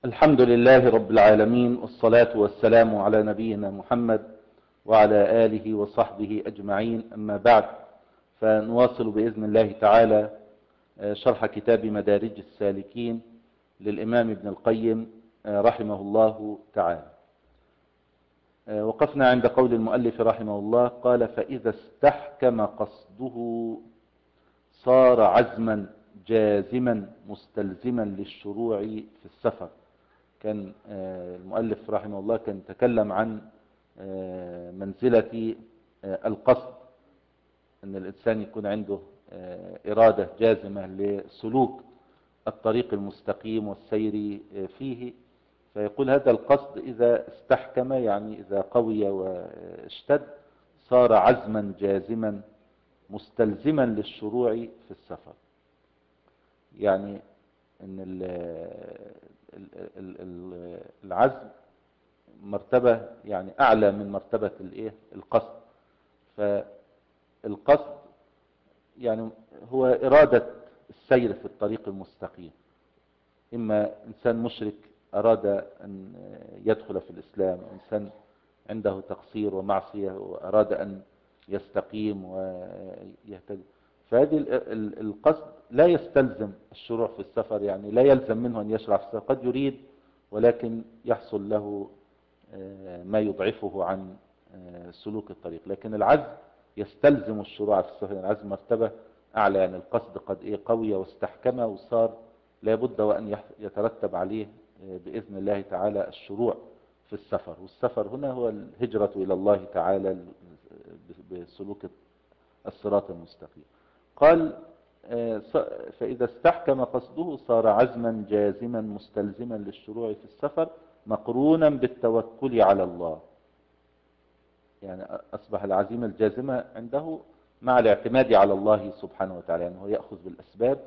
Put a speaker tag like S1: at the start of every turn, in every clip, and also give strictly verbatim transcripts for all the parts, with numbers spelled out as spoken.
S1: الحمد لله رب العالمين، والصلاة والسلام على نبينا محمد وعلى آله وصحبه أجمعين. أما بعد، فنواصل بإذن الله تعالى شرح كتاب مدارج السالكين للإمام ابن القيم رحمه الله تعالى. وقفنا عند قول المؤلف رحمه الله، قال: فإذا استحكم قصده صار عزما جازما مستلزما للشروع في السفر. كان المؤلف رحمه الله كان تكلم عن منزلة القصد، أن الإنسان يكون عنده إرادة جازمة لسلوك الطريق المستقيم والسير فيه. فيقول هذا القصد إذا استحكم، يعني إذا قوي واشتد، صار عزما جازما مستلزما للشروع في السفر. يعني أن العزم مرتبة يعني أعلى من مرتبة الإيه القصد. فالقصد يعني هو إرادة السير في الطريق المستقيم. إما إنسان مشرك أراد أن يدخل في الإسلام، إنسان عنده تقصير ومعصية وأراد أن يستقيم ويهتدي. فهذه القصد لا يستلزم الشروع في السفر، يعني لا يلزم منه أن يشرع في السفر. قد يريد ولكن يحصل له ما يضعفه عن سلوك الطريق. لكن العزم يستلزم الشروع في السفر. العزم مرتبة أعلى، يعني القصد قد إيه قوي واستحكم وصار لابد وأن يترتب عليه بإذن الله تعالى الشروع في السفر. والسفر هنا هو الهجرة إلى الله تعالى بسلوك الصراط المستقيم. قال: فإذا استحكم قصده صار عزما جازما مستلزما للشروع في السفر مقرونا بالتوكل على الله. يعني أصبح العزيمة الجازمة عنده مع الاعتماد على الله سبحانه وتعالى، يعني هو يأخذ بالأسباب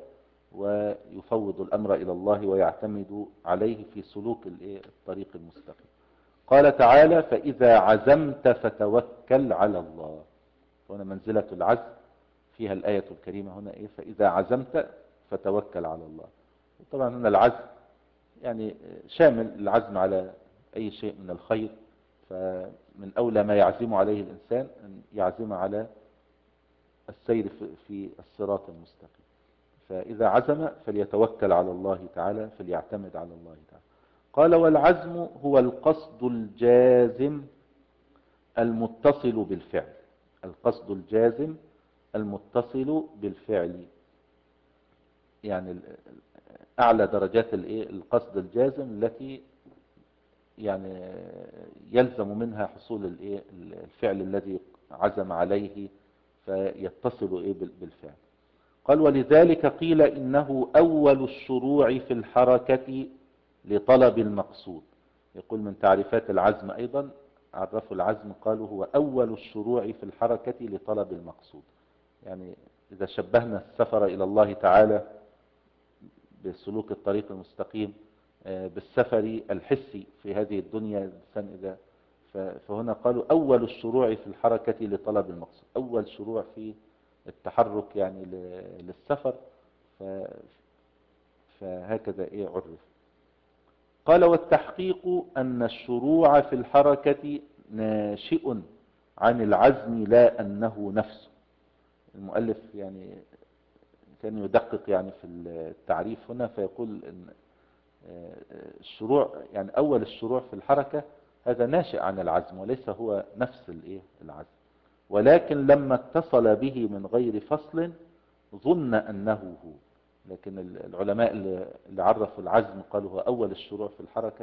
S1: ويفوض الأمر إلى الله ويعتمد عليه في سلوك الطريق المستقيم. قال تعالى: فإذا عزمت فتوكل على الله. هنا منزلة العزم فيها الآية الكريمة هنا إيه؟ فإذا عزمت فتوكل على الله. طبعا هنا العزم يعني شامل العزم على أي شيء من الخير. فمن أولى ما يعزم عليه الإنسان أن يعزم على السير في الصراط المستقيم. فإذا عزم فليتوكل على الله تعالى، فليعتمد على الله تعالى. قال: والعزم هو القصد الجازم المتصل بالفعل. القصد الجازم المتصل بالفعل، يعني أعلى درجات القصد الجازم التي يعني يلزم منها حصول الفعل الذي عزم عليه فيتصل بالفعل. قال: ولذلك قيل إنه أول الشروع في الحركة لطلب المقصود. يقول من تعريفات العزم أيضا، عرفوا العزم قالوا هو أول الشروع في الحركة لطلب المقصود. يعني إذا شبهنا السفر إلى الله تعالى بسلوك الطريق المستقيم بالسفر الحسي في هذه الدنيا الإنسان إذا فهنا قالوا أول الشروع في الحركة لطلب المقصود، أول شروع في التحرك يعني للسفر. فهكذا إيه عرف. قال: والتحقيق أن الشروع في الحركة ناشئ عن العزم لا أنه نفسه. المؤلف يعني كان يدقق يعني في التعريف هنا، فيقول إن الشروع يعني أول الشروع في الحركة هذا ناشئ عن العزم وليس هو نفس الإيه العزم، ولكن لما اتصل به من غير فصل ظن أنه هو. لكن العلماء اللي عرفوا العزم قالوا هو أول الشروع في الحركة،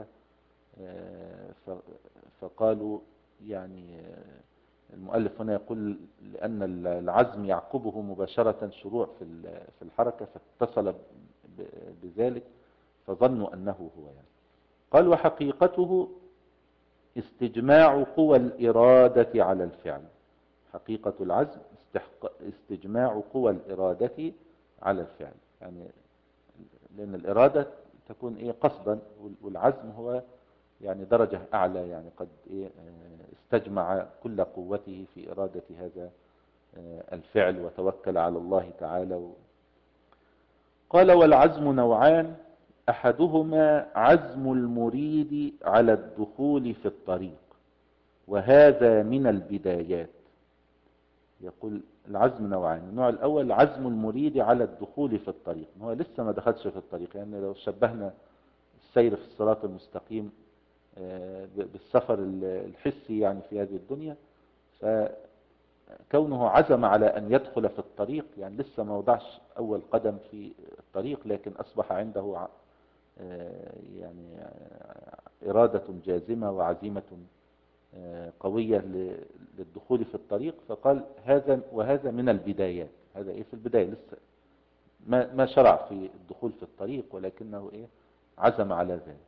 S1: فقالوا يعني المؤلف هنا يقول لأن العزم يعقبه مباشرة شروع في الحركة فاتصل بذلك فظنوا أنه هو يعني. قال: وحقيقته استجماع قوى الإرادة على الفعل. حقيقة العزم استجماع قوى الإرادة على الفعل، يعني لأن الإرادة تكون إيه قصدا، والعزم هو يعني درجة أعلى، يعني قد إيه استجمع كل قوته في إرادة هذا الفعل وتوكل على الله تعالى. قال: والعزم نوعان: أحدهما عزم المريد على الدخول في الطريق، وهذا من البدايات. يقول العزم نوعان. النوع الأول عزم المريد على الدخول في الطريق، هو لسه ما دخلش في الطريق. يعني لو شبهنا السير في الصراط المستقيم بالسفر الحسي يعني في هذه الدنيا، فكونه عزم على أن يدخل في الطريق، يعني لسه ما وضعش أول قدم في الطريق، لكن أصبح عنده يعني إرادة جازمة وعزيمة قوية للدخول في الطريق. فقال هذا وهذا من البدايات. هذا إيه في البداية، لسه ما ما شرع في الدخول في الطريق، ولكنه إيه عزم على ذلك.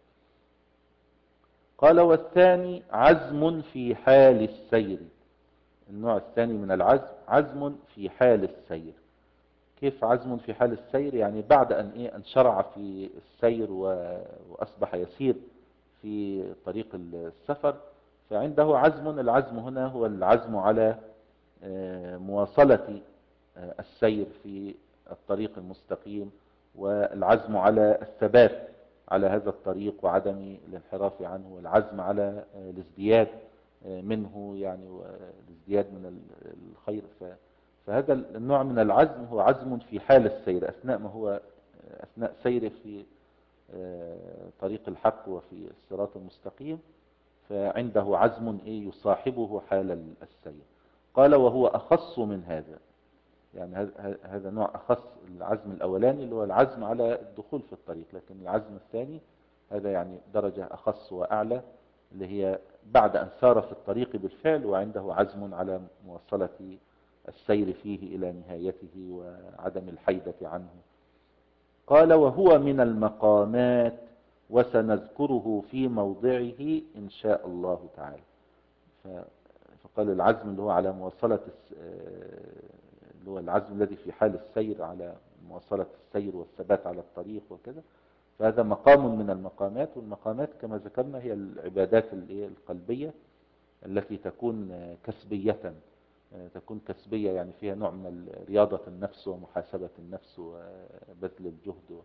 S1: قال والثاني عزم في حال السير. النوع الثاني من العزم عزم في حال السير. كيف عزم في حال السير؟ يعني بعد أن إيه أن شرع في السير وأصبح يسير في طريق السفر، فعنده عزم. العزم هنا هو العزم على مواصلة السير في الطريق المستقيم، والعزم على الثبات على هذا الطريق وعدم الانحراف عنه، والعزم على الازدياد منه، يعني والازدياد من الخير. فهذا النوع من العزم هو عزم في حال السير، أثناء ما هو أثناء سيره في طريق الحق وفي الصراط المستقيم، فعنده عزم إيه يصاحبه حال السير. قال وهو أخص من هذا. يعني هذا نوع أخص. العزم الأولاني اللي هو العزم على الدخول في الطريق، لكن العزم الثاني هذا يعني درجة أخص وأعلى، اللي هي بعد أن سار في الطريق بالفعل وعنده عزم على مواصلة السير فيه إلى نهايته وعدم الحيدة عنه. قال وهو من المقامات، وسنذكره في موضعه إن شاء الله تعالى. فقال العزم اللي هو على مواصلة، اللي هو العزم الذي في حال السير على مواصلة السير والثبات على الطريق وكذا، فهذا مقام من المقامات. والمقامات كما ذكرنا هي العبادات القلبية التي تكون كسبية، تكون كسبية يعني فيها نوع من رياضة النفس ومحاسبة النفس وبذل الجهد.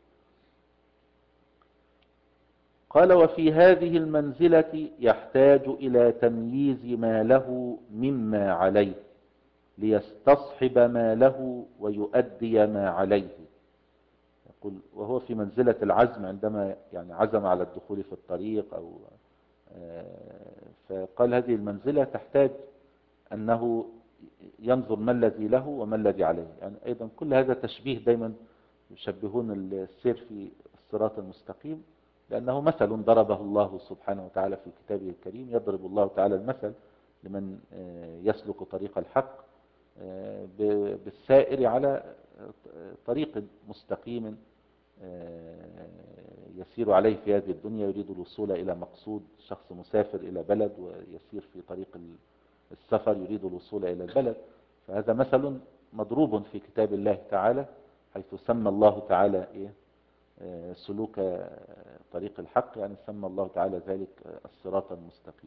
S1: قال وفي هذه المنزلة يحتاج إلى تمييز ما له مما عليه، ليستصحب ما له ويؤدي ما عليه. يقول وهو في منزلة العزم، عندما يعني عزم على الدخول في الطريق، أو فقال هذه المنزلة تحتاج أنه ينظر ما الذي له وما الذي عليه. يعني أيضا كل هذا تشبيه، دايما يشبهون السير في الصراط المستقيم، لأنه مثل ضربه الله سبحانه وتعالى في كتابه الكريم. يضرب الله تعالى المثل لمن يسلك طريق الحق بالسائر على طريق مستقيم يسير عليه في هذه الدنيا، يريد الوصول إلى مقصود. شخص مسافر إلى بلد ويسير في طريق السفر يريد الوصول إلى البلد، فهذا مثل مضروب في كتاب الله تعالى، حيث سمى الله تعالى إيه سلوك طريق الحق، يعني سمى الله تعالى ذلك الصراط المستقيم.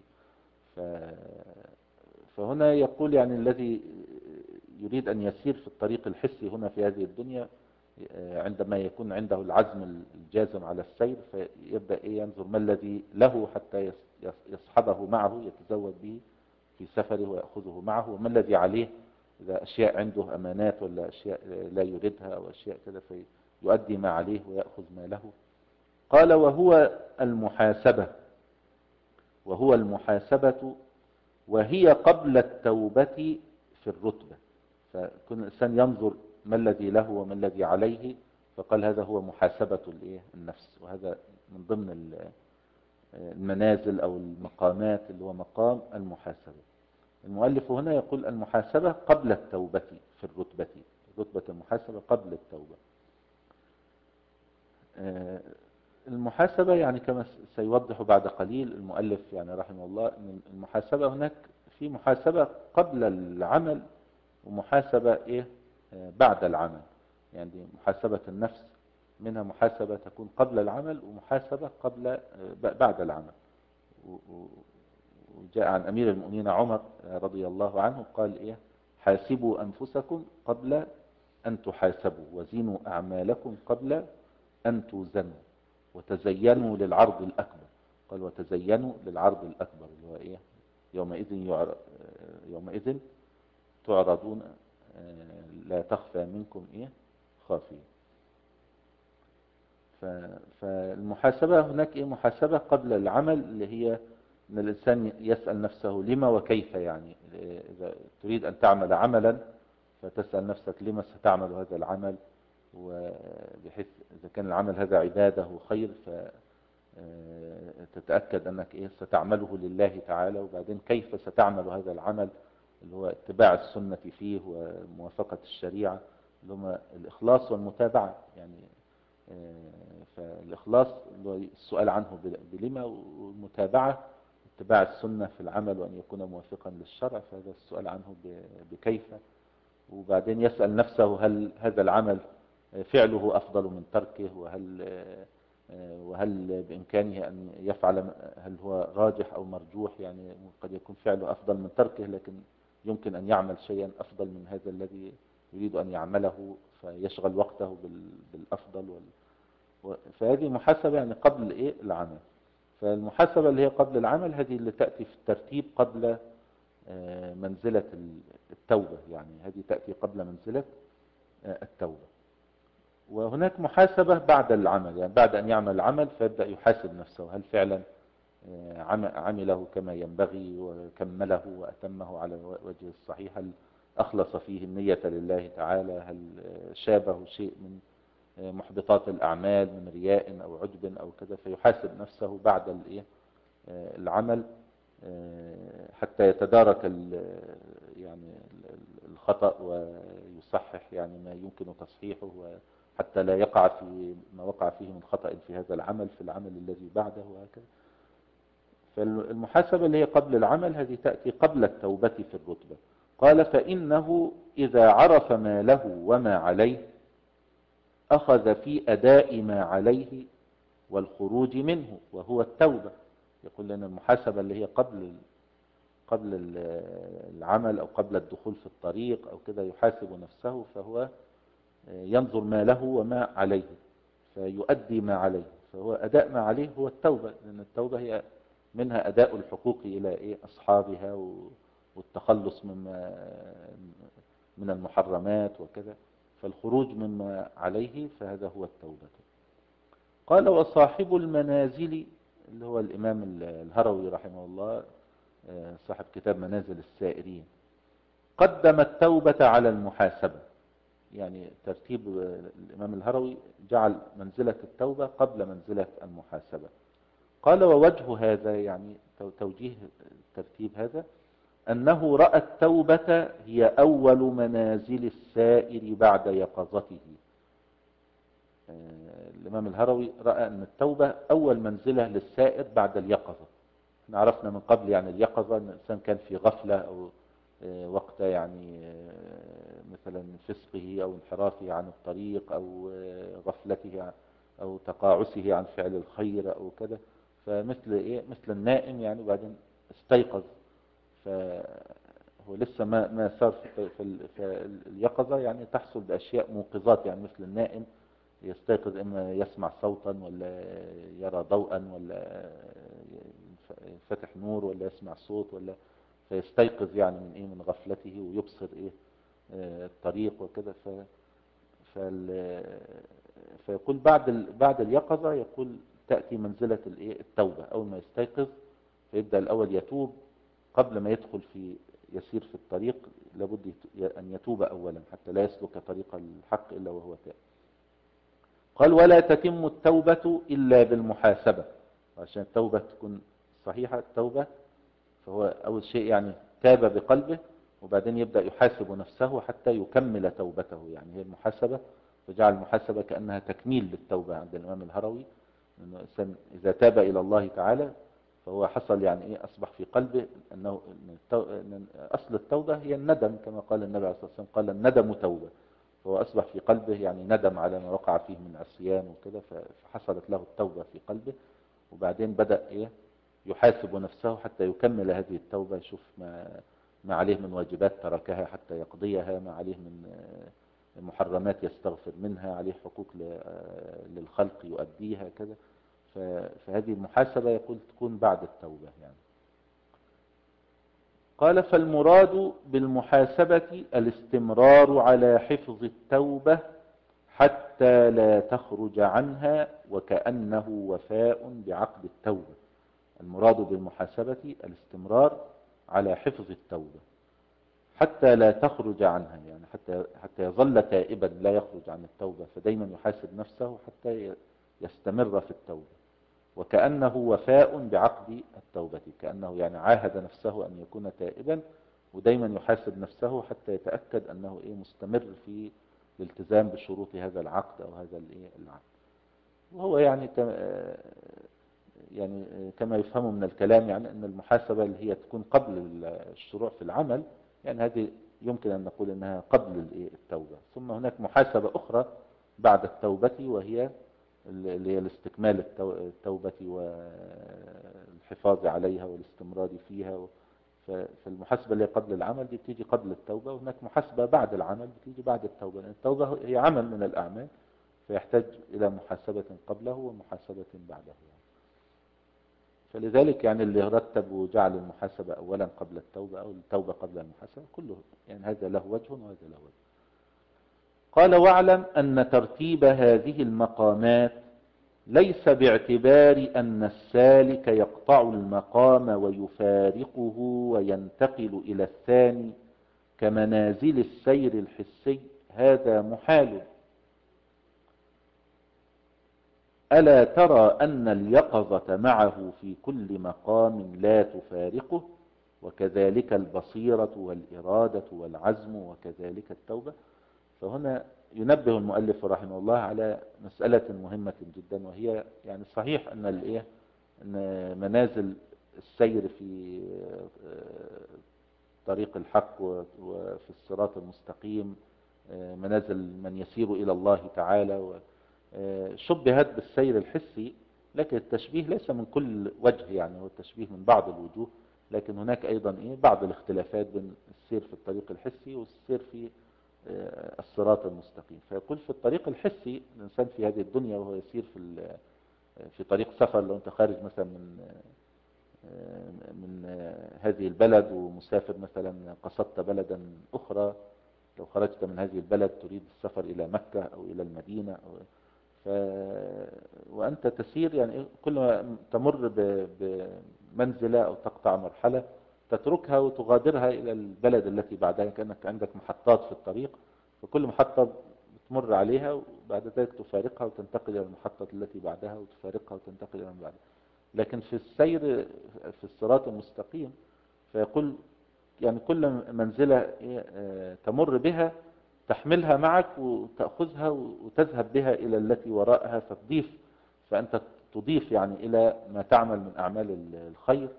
S1: فهنا يقول يعني الذي يريد أن يسير في الطريق الحسي هنا في هذه الدنيا، عندما يكون عنده العزم الجازم على السير، فيبدأ إيه ينظر ما الذي له حتى يصحبه معه، يتزود به في سفره ويأخذه معه، وما الذي عليه إذا أشياء عنده أمانات ولا أشياء لا يريدها أو أشياء كذا، فيؤدي ما عليه ويأخذ ما له. قال وهو المحاسبة. وهو المحاسبة وهي قبل التوبة في الرتبة. فكل إنسان ينظر ما الذي له وما الذي عليه، فقال هذا هو محاسبة النفس، وهذا من ضمن المنازل أو المقامات اللي هو مقام المحاسبة. المؤلف هنا يقول المحاسبة قبل التوبة في الرتبة، رتبة المحاسبة قبل التوبة. المحاسبة يعني كما سيوضح بعد قليل المؤلف يعني رحمه الله، أن المحاسبة هناك في محاسبة قبل العمل ومحاسبة إيه بعد العمل. يعني محاسبة النفس منها محاسبة تكون قبل العمل، ومحاسبة قبل بعد العمل. وجاء عن أمير المؤمنين عمر رضي الله عنه قال إيه حاسبوا أنفسكم قبل أن تحاسبوا، وزنوا أعمالكم قبل أن توزنوا، وتزينوا للعرض الأكبر. قال وتزينوا للعرض الأكبر اللي هو إيه؟ يومئذ يعر... يومئذ تعرضون لا تخفى منكم إيه خافية. فالمحاسبة هناك إيه؟ محاسبة قبل العمل اللي هي أن الإنسان يسأل نفسه لما وكيف. يعني إذا تريد أن تعمل عملا فتسأل نفسك لما ستعمل هذا العمل، وبحيث إذا كان العمل هذا عبادة وخير فتتأكد أنك إيه ستعمله لله تعالى. وبعدين كيف ستعمل هذا العمل اللي هو اتباع السنة فيه وموافقة الشريعة اللي هم الإخلاص والمتابعة. يعني فالإخلاص اللي هو السؤال عنه بلما، والمتابعة اتباع السنة في العمل وأن يكون موافقا للشرع، فهذا السؤال عنه بكيف. وبعدين يسأل نفسه هل هذا العمل فعله أفضل من تركه، وهل وهل بإمكانه أن يفعل، هل هو راجح أو مرجوح. يعني قد يكون فعله أفضل من تركه، لكن يمكن أن يعمل شيئا أفضل من هذا الذي يريد أن يعمله فيشغل وقته بالأفضل. فهذه محاسبة يعني قبل إيه العمل. فالمحاسبة اللي هي قبل العمل هذه اللي تأتي في الترتيب قبل منزلة التوبة. يعني هذه تأتي قبل منزلة التوبة. وهناك محاسبة بعد العمل، يعني بعد أن يعمل العمل فيبدأ يحاسب نفسه هل فعلا عمله كما ينبغي وكمله وأتمه على وجه الصحيح، هل أخلص فيه النية لله تعالى، هل شابه شيء من محبطات الأعمال من رياء أو عجب أو كذا. فيحاسب نفسه بعد العمل حتى يتدارك يعني الخطأ ويصحح يعني ما يمكن تصحيحه، حتى لا يقع في ما وقع فيه من خطأ في هذا العمل في العمل الذي بعده وهكذا. فالمحاسبة اللي هي قبل العمل هذه تأتي قبل التوبة في الرتبة. قال فإنه إذا عرف ما له وما عليه أخذ في أداء ما عليه والخروج منه وهو التوبة. يقول لنا المحاسبة اللي هي قبل قبل العمل أو قبل الدخول في الطريق أو كده يحاسب نفسه، فهو ينظر ما له وما عليه فيؤدي ما عليه. فهو أداء ما عليه هو التوبة، لأن التوبة هي منها أداء الحقوق إلى إيه أصحابها والتخلص مما من المحرمات وكذا. فالخروج مما عليه فهذا هو التوبة. قال وصاحب المنازل اللي هو الإمام الهروي رحمه الله صاحب كتاب منازل السائرين قدم التوبة على المحاسبة. يعني ترتيب الإمام الهروي جعل منزلة التوبة قبل منزلة المحاسبة. قال ووجه هذا يعني توجيه ترتيب هذا أنه رأى التوبة هي أول منازل السائر بعد يقظته. الإمام الهروي رأى أن التوبة أول منزلة للسائر بعد اليقظة. احنا عرفنا من قبل يعني اليقظة أن الإنسان كان في غفلة أو وقت يعني مثلا فسقه أو انحرافه عن الطريق أو غفلته أو تقاعسه عن فعل الخير أو كذا. فمثل إيه مثل النائم يعني وبعدين استيقظ، فهو لسه ما ما صار في اليقظة يعني تحصل بأشياء موقظات. يعني مثل النائم يستيقظ إما يسمع صوتا ولا يرى ضوءا ولا فتح نور ولا يسمع صوت ولا فيستيقظ يعني من إيه من غفلته ويبصر إيه الطريق وكذا. ف فيقول بعد ال... بعد اليقظة يقول تأتي منزلة الإيه التوبة. أول ما يستيقظ فيبدأ الأول يتوب قبل ما يدخل في يسير في الطريق. لابد أن يتوب أولا حتى لا يسلك طريق الحق إلا وهو تائب. قال ولا تتم التوبة إلا بالمحاسبة. عشان التوبة تكون صحيحة التوبة فهو أول شيء يعني تاب بقلبه وبعدين يبدأ يحاسب نفسه حتى يكمل توبته. يعني هي المحاسبة، فجعل المحاسبة كأنها تكميل للتوبة عند الإمام الهروي. إنه الإنسان إذا تاب إلى الله تعالى فهو حصل يعني إيه أصبح في قلبه أنه إن أصل التوبة هي الندم كما قال النبي عليه الصلاة والسلام قال الندم توبة. فهو أصبح في قلبه يعني ندم على ما وقع فيه من عصيان وكذا، فحصلت له التوبة في قلبه. وبعدين بدأ إيه يحاسب نفسه حتى يكمل هذه التوبة، يشوف ما ما عليه من واجبات تركها حتى يقضيها، ما عليه من محرمات يستغفر منها، عليه حقوق للخلق يؤديها كذا. فهذه المحاسبة يقول تكون بعد التوبة يعني. قال فالمراد بالمحاسبة الاستمرار على حفظ التوبة حتى لا تخرج عنها وكأنه وفاء بعقد التوبة. المراد بالمحاسبة الاستمرار على حفظ التوبة حتى لا تخرج عنها، يعني حتى حتى يظل تائبا لا يخرج عن التوبة، فدايما يحاسب نفسه حتى يستمر في التوبة، وكأنه وفاء بعقد التوبة، كأنه يعني عاهد نفسه أن يكون تائبا، ودايما يحاسب نفسه حتى يتأكد أنه إيه مستمر في الالتزام بشروط هذا العقد أو هذا الإيه العقد. وهو يعني يعني كما يفهم من الكلام يعني أن المحاسبة اللي هي تكون قبل الشروع في العمل، يعني هذه يمكن أن نقول أنها قبل التوبة. ثم هناك محاسبة أخرى بعد التوبة، وهي اللي هي الاستكمال التوبة والحفاظ عليها والاستمرار فيها. فالمحاسبة اللي قبل العمل دي بتيجي قبل التوبة، وهناك محاسبة بعد العمل بتيجي بعد التوبة، لأن التوبة هي عمل من الأعمال، فيحتاج إلى محاسبة قبله ومحاسبة بعده يعني. فلذلك يعني اللي رتب وجعل المحاسبة أولا قبل التوبة أو التوبة قبل المحاسبة كله يعني هذا له وجه وهذا له وجه. قال واعلم أن ترتيب هذه المقامات ليس باعتبار أن السالك يقطع المقام ويفارقه وينتقل إلى الثاني كمنازل السير الحسي، هذا محال. ألا ترى أن اليقظة معه في كل مقام لا تفارقه، وكذلك البصيرة والإرادة والعزم وكذلك التوبة. فهنا ينبه المؤلف رحمه الله على مسألة مهمة جدا، وهي يعني صحيح أن الإيه أن منازل السير في طريق الحق وفي الصراط المستقيم منازل من يسير إلى الله تعالى، شبهت بالسير الحسي، لكن التشبيه ليس من كل وجه، يعني هو التشبيه من بعض الوجوه، لكن هناك أيضا إيه بعض الاختلافات بين السير في الطريق الحسي والسير في الصراط المستقيم. فيقول في الطريق الحسي الإنسان في هذه الدنيا وهو يسير في في طريق سفر، لو أنت خارج مثلا من من هذه البلد ومسافر مثلا قصدت بلدا أخرى، لو خرجت من هذه البلد تريد السفر إلى مكة أو إلى المدينة أو ف... وأنت تسير يعني كل ما تمر بمنزلة أو تقطع مرحلة تتركها وتغادرها إلى البلد التي بعدها، كأنك عندك محطات في الطريق، فكل محطة تمر عليها وبعد ذلك تفارقها وتنتقل إلى المحطة التي بعدها وتفارقها وتنتقل إلى بعدها. لكن في السير في الصراط المستقيم فيقول يعني كل منزلة تمر بها تحملها معك وتأخذها وتذهب بها إلى التي وراءها فتضيف، فأنت تضيف يعني إلى ما تعمل من أعمال الخير.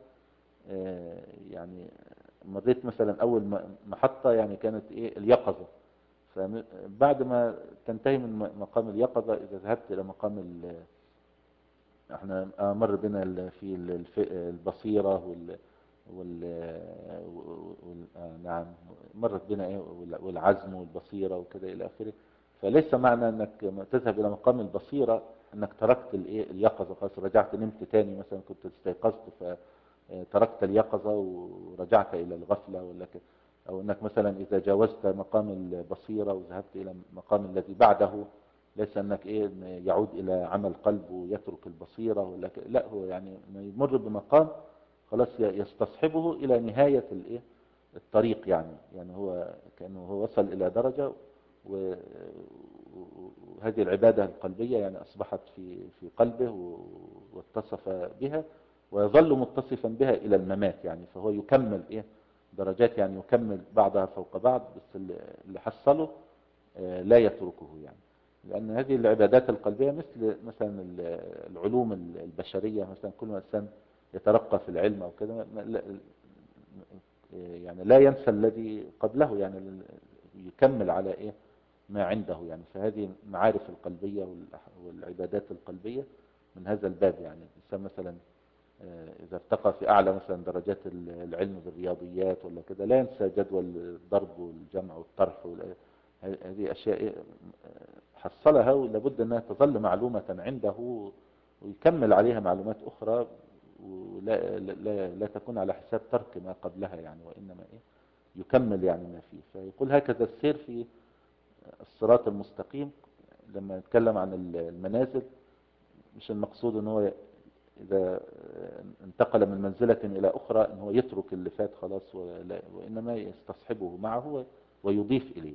S1: يعني مريت مثلا أول محطة يعني كانت إيه اليقظة، فبعد ما تنتهي من مقام اليقظة إذا ذهبت إلى مقام ال احنا مر بنا في البصيرة وال وال, وال... نعم مرت بنا ايه والعزم والبصيرة وكذا الى اخره. فليس معنى انك تذهب الى مقام البصيرة انك تركت الايه اليقظة خلاص رجعت نمت تاني، مثلا كنت استيقظت فتركت اليقظة ورجعت الى الغفلة، ولا كده. او انك مثلا اذا جاوزت مقام البصيرة وذهبت الى المقام الذي بعده ليس انك ايه يعود الى عمل قلب ويترك البصيرة ولا كده. لا، هو يعني يمر بمقام خلاص يستصحبه الى نهاية الايه الطريق، يعني يعني هو كأنه هو وصل الى درجة وهذه العبادة القلبية يعني اصبحت في في قلبه واتصف بها ويظل متصفا بها الى الممات، يعني فهو يكمل ايه درجات، يعني يكمل بعضها فوق بعض، بس اللي حصله لا يتركه يعني. لأن هذه العبادات القلبية مثل مثلا العلوم البشرية، مثلا كل ما الإنسان يترقى في العلم أو كده يعني لا ينسى الذي قبله، يعني يكمل على إيه ما عنده يعني. فهذه المعارف القلبية والعبادات القلبية من هذا الباب، يعني الإنسان مثلا إذا ارتقى في أعلى مثلا درجات العلم بالرياضيات ولا كده لا ينسى جدول الضرب والجمع والطرح، هذه أشياء حصلها ولابد أنها تظل معلومة عنده ويكمل عليها معلومات أخرى، ولا لا, لا, لا تكون على حساب ترك ما قبلها يعني، وإنما إيه يكمل يعني ما فيه. فيقول هكذا السير في الصراط المستقيم. لما نتكلم عن المنازل مش المقصود ان هو إذا انتقل من منزلة إلى أخرى أن هو يترك اللي فات خلاص، وإنما يستصحبه معه ويضيف إليه.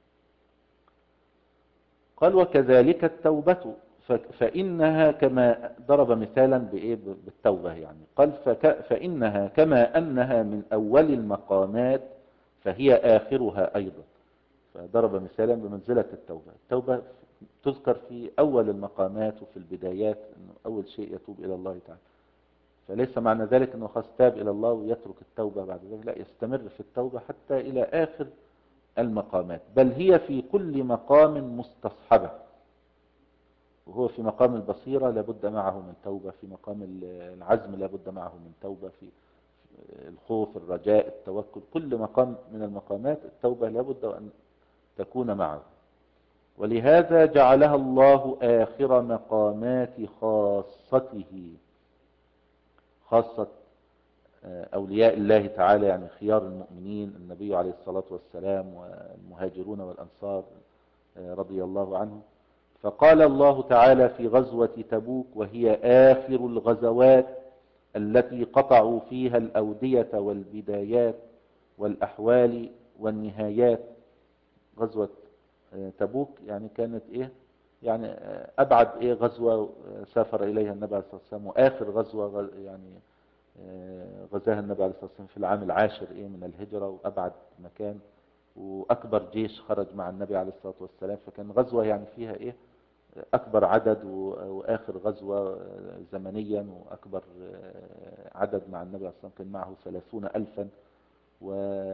S1: قال وكذلك التوبة فإنها كما ضرب مثالا بإيه بالتوبة يعني. قال فإنها كما أنها من أول المقامات فهي آخرها أيضا. فضرب مثالا بمنزلة التوبة. التوبة تذكر في أول المقامات وفي البدايات، أنه أول شيء يتوب إلى الله تعالى. فليس معنى ذلك أنه خاص تاب إلى الله ويترك التوبة بعد ذلك، لا، يستمر في التوبة حتى إلى آخر المقامات، بل هي في كل مقام مستصحبة. وهو في مقام البصيرة لابد معه من توبة، في مقام العزم لابد معه من توبة، في الخوف الرجاء التوكل، كل مقام من المقامات التوبة لابد أن تكون معه. ولهذا جعلها الله آخر مقامات خاصته، خاصة أولياء الله تعالى يعني خيار المؤمنين، النبي عليه الصلاة والسلام والمهاجرون والأنصار رضي الله عنهم. فقال الله تعالى في غزوة تبوك وهي آخر الغزوات التي قطعوا فيها الأودية والبدايات والأحوال والنهايات. غزوة تبوك يعني كانت إيه يعني أبعد إيه غزوة سافر إليها النبي عليه الصلاة والسلام، وآخر غزوة يعني غزاها النبي عليه الصلاة والسلام في العام العاشر إيه من الهجرة، وأبعد مكان وأكبر جيش خرج مع النبي عليه الصلاة والسلام. فكان غزوة يعني فيها إيه أكبر عدد، وآخر غزوة زمنيا وأكبر عدد مع النبي عليه الصلاة والسلام كان معه ثلاثون ألفا، و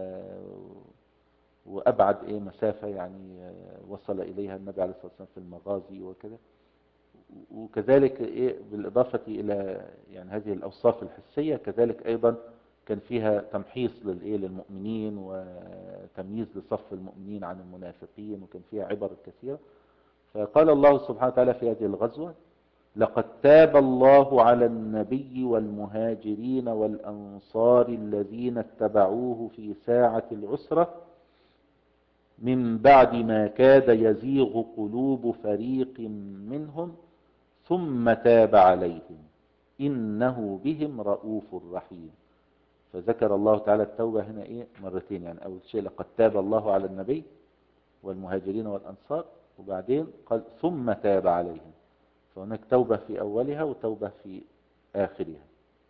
S1: وأبعد إيه مسافة يعني وصل إليها النبي عليه الصلاة والسلام في المغازي وكذا. وكذلك إيه بالإضافة إلى يعني هذه الأوصاف الحسية، كذلك أيضا كان فيها تمحيص للإيه للمؤمنين وتمييز لصف المؤمنين عن المنافقين، وكان فيها عبر كثيرة. فقال الله سبحانه وتعالى في هذه الغزوة لقد تاب الله على النبي والمهاجرين والأنصار الذين اتبعوه في ساعة العسرة من بعد ما كاد يزيغ قلوب فريق منهم ثم تاب عليهم إنه بهم رؤوف رحيم. فذكر الله تعالى التوبة هنا إيه مرتين، يعني أول شيء لقد تاب الله على النبي والمهاجرين والأنصار، وبعدين قال ثم تاب عليهم. فهناك توبة في أولها وتوبة في آخرها.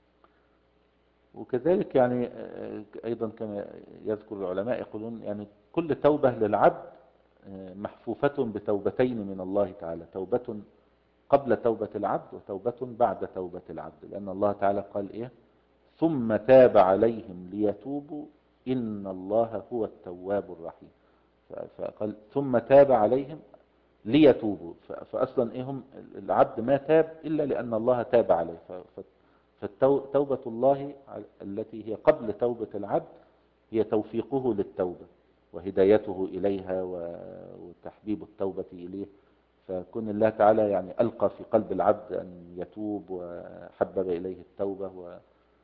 S1: وكذلك يعني أيضا كما يذكر العلماء يقولون يعني كل توبة للعبد محفوفة بتوبتين من الله تعالى، توبة قبل توبة العبد وتوبة بعد توبة العبد، لأن الله تعالى قال إيه ثم تاب عليهم ليتوبوا إن الله هو التواب الرحيم. فقال ثم تاب عليهم ليتوبوا، فأصلا إيه هم العبد ما تاب إلا لأن الله تاب عليه. فتوبة الله التي هي قبل توبة العبد هي توفيقه للتوبة وهدايته إليها وتحبيب التوبة إليه. فكون الله تعالى يعني ألقى في قلب العبد أن يتوب وحبب إليه التوبة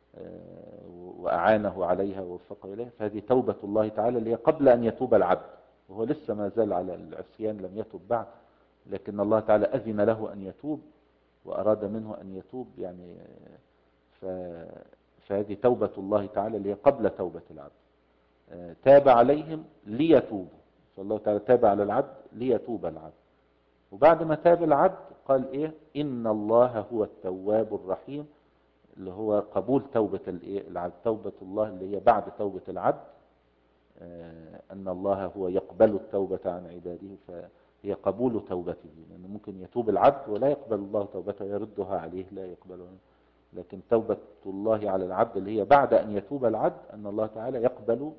S1: وأعانه عليها ووفقه إليها، فهذه توبة الله تعالى اللي هي قبل أن يتوب العبد، وهو لسه ما زال على العصيان لم يتوب بعد، لكن الله تعالى أذن له أن يتوب وأراد منه أن يتوب يعني. فهذه توبة الله تعالى اللي هي قبل توبة العبد. تاب عليهم ليتوبوا، فالله تعالى تاب على العبد ليتوب العبد. وبعد ما تاب العبد قال إيه إن الله هو التواب الرحيم، اللي هو قبول توبة العبد. توبة الله اللي هي بعد توبة العبد، أن الله هو يقبل التوبة عن عباده، فهي قبول توبته، لأنه ممكن يتوب العبد ولا يقبل الله توبته يردها عليه لا يقبلها. لكن توبة الله على العبد اللي هي بعد أن يتوب العبد أن الله تعالى يقبل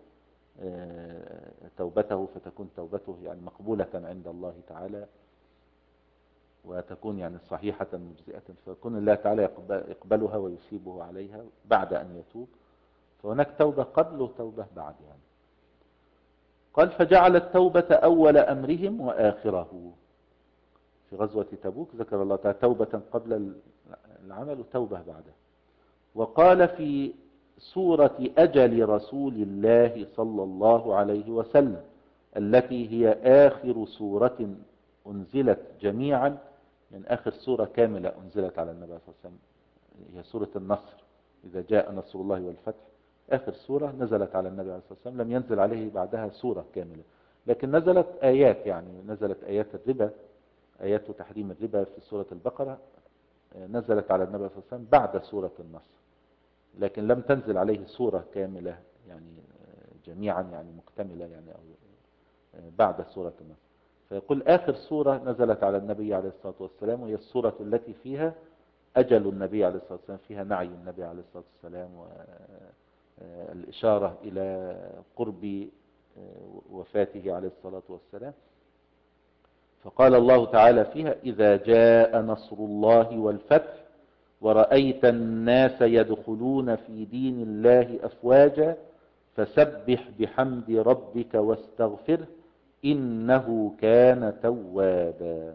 S1: توبته، فتكون توبته يعني مقبولة عند الله تعالى وتكون يعني صحيحة مجزئة، فكون الله تعالى يقبلها ويثيبه عليها بعد أن يتوب. فهناك توبة قبل وتوبة بعد يعني. قال فجعل التوبة أول أمرهم وآخره، في غزوة تبوك ذكر الله تعالى توبة قبل العمل وتوبة بعده. وقال في سورة أجل رسول الله صلى الله عليه وسلم التي هي آخر سورة أنزلت جميعا، من آخر سورة كاملة أنزلت على النبي صلى الله عليه وسلم، هي سورة النصر، إذا جاء نصر الله والفتح، آخر سورة نزلت على النبي عليه الصلاة والسلام، لم ينزل عليه بعدها سورة كاملة، لكن نزلت آيات، يعني نزلت آيات الربا، آيات تحريم الربا في سورة البقرة نزلت على النبي صلى الله عليه وسلم بعد سورة النصر، لكن لم تنزل عليه سورة كاملة يعني جميعا يعني مكتملة يعني أو بعد سورة النصر. فيقول آخر سورة نزلت على النبي عليه الصلاة والسلام وهي السورة التي فيها أجل النبي عليه الصلاة والسلام، فيها نعي النبي عليه الصلاة والسلام والإشارة إلى قرب وفاته عليه الصلاة والسلام. فقال الله تعالى فيها إذا جاء نصر الله والفتح ورأيت الناس يدخلون في دين الله أفواجا فسبح بحمد ربك واستغفره إنه كان توابا.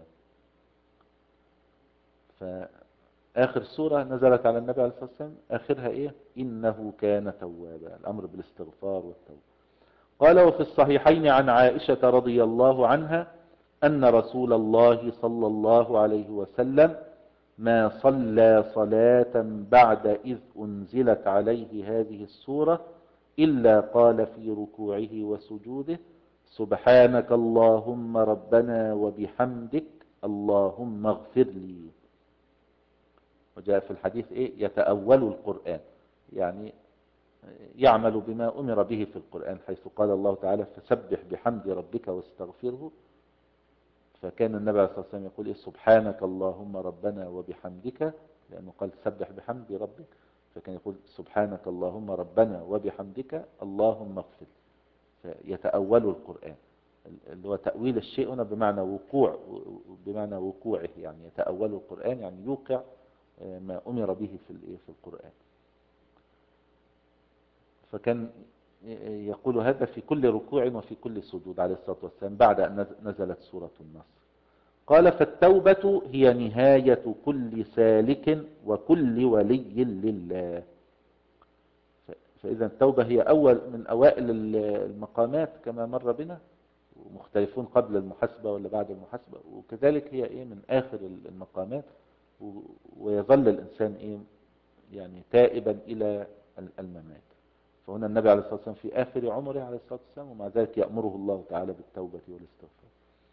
S1: فآخر سورة نزلت على النبي عليه الصلاة والسلام آخرها إيه؟ إنه كان توابا، الأمر بالاستغفار والتوبة. قال وفي الصحيحين عن عائشة رضي الله عنها أن رسول الله صلى الله عليه وسلم ما صلى صلاة بعد إذ أنزلت عليه هذه السورة إلا قال في ركوعه وسجوده سبحانك اللهم ربنا وبحمدك اللهم اغفر لي. وجاء في الحديث إيه؟ يتأول القرآن، يعني يعمل بما أمر به في القرآن، حيث قال الله تعالى فسبح بحمد ربك واستغفره، فكان النبي عليه الصلاة والسلام يقول إيه؟ سبحانك اللهم ربنا وبحمدك، لأنه قال سبح بحمد ربك، فكان يقول سبحانك اللهم ربنا وبحمدك اللهم اغفر. فيتأول القرآن، اللي هو تأويل الشيء هنا بمعنى وقوع، بمعنى وقوعه، يعني يتأول القرآن يعني يوقع ما أمر به في في القرآن. فكان يقول هذا في كل ركوع وفي كل سجود عليه الصلاة والسلام بعد أن نزلت سورة النصر. قال فالتوبة هي نهاية كل سالك وكل ولي لله. فإذا التوبة هي أول من أوائل المقامات كما مر بنا، ومختلفون قبل المحاسبة ولا بعد المحاسبة، وكذلك هي إيه من آخر المقامات، ويظل الإنسان إيه يعني تائبا إلى الممات. فهنا النبي عليه الصلاة والسلام في آخر عمره عليه الصلاة والسلام، ومع ذلك يأمره الله تعالى بالتوبة والاستغفار.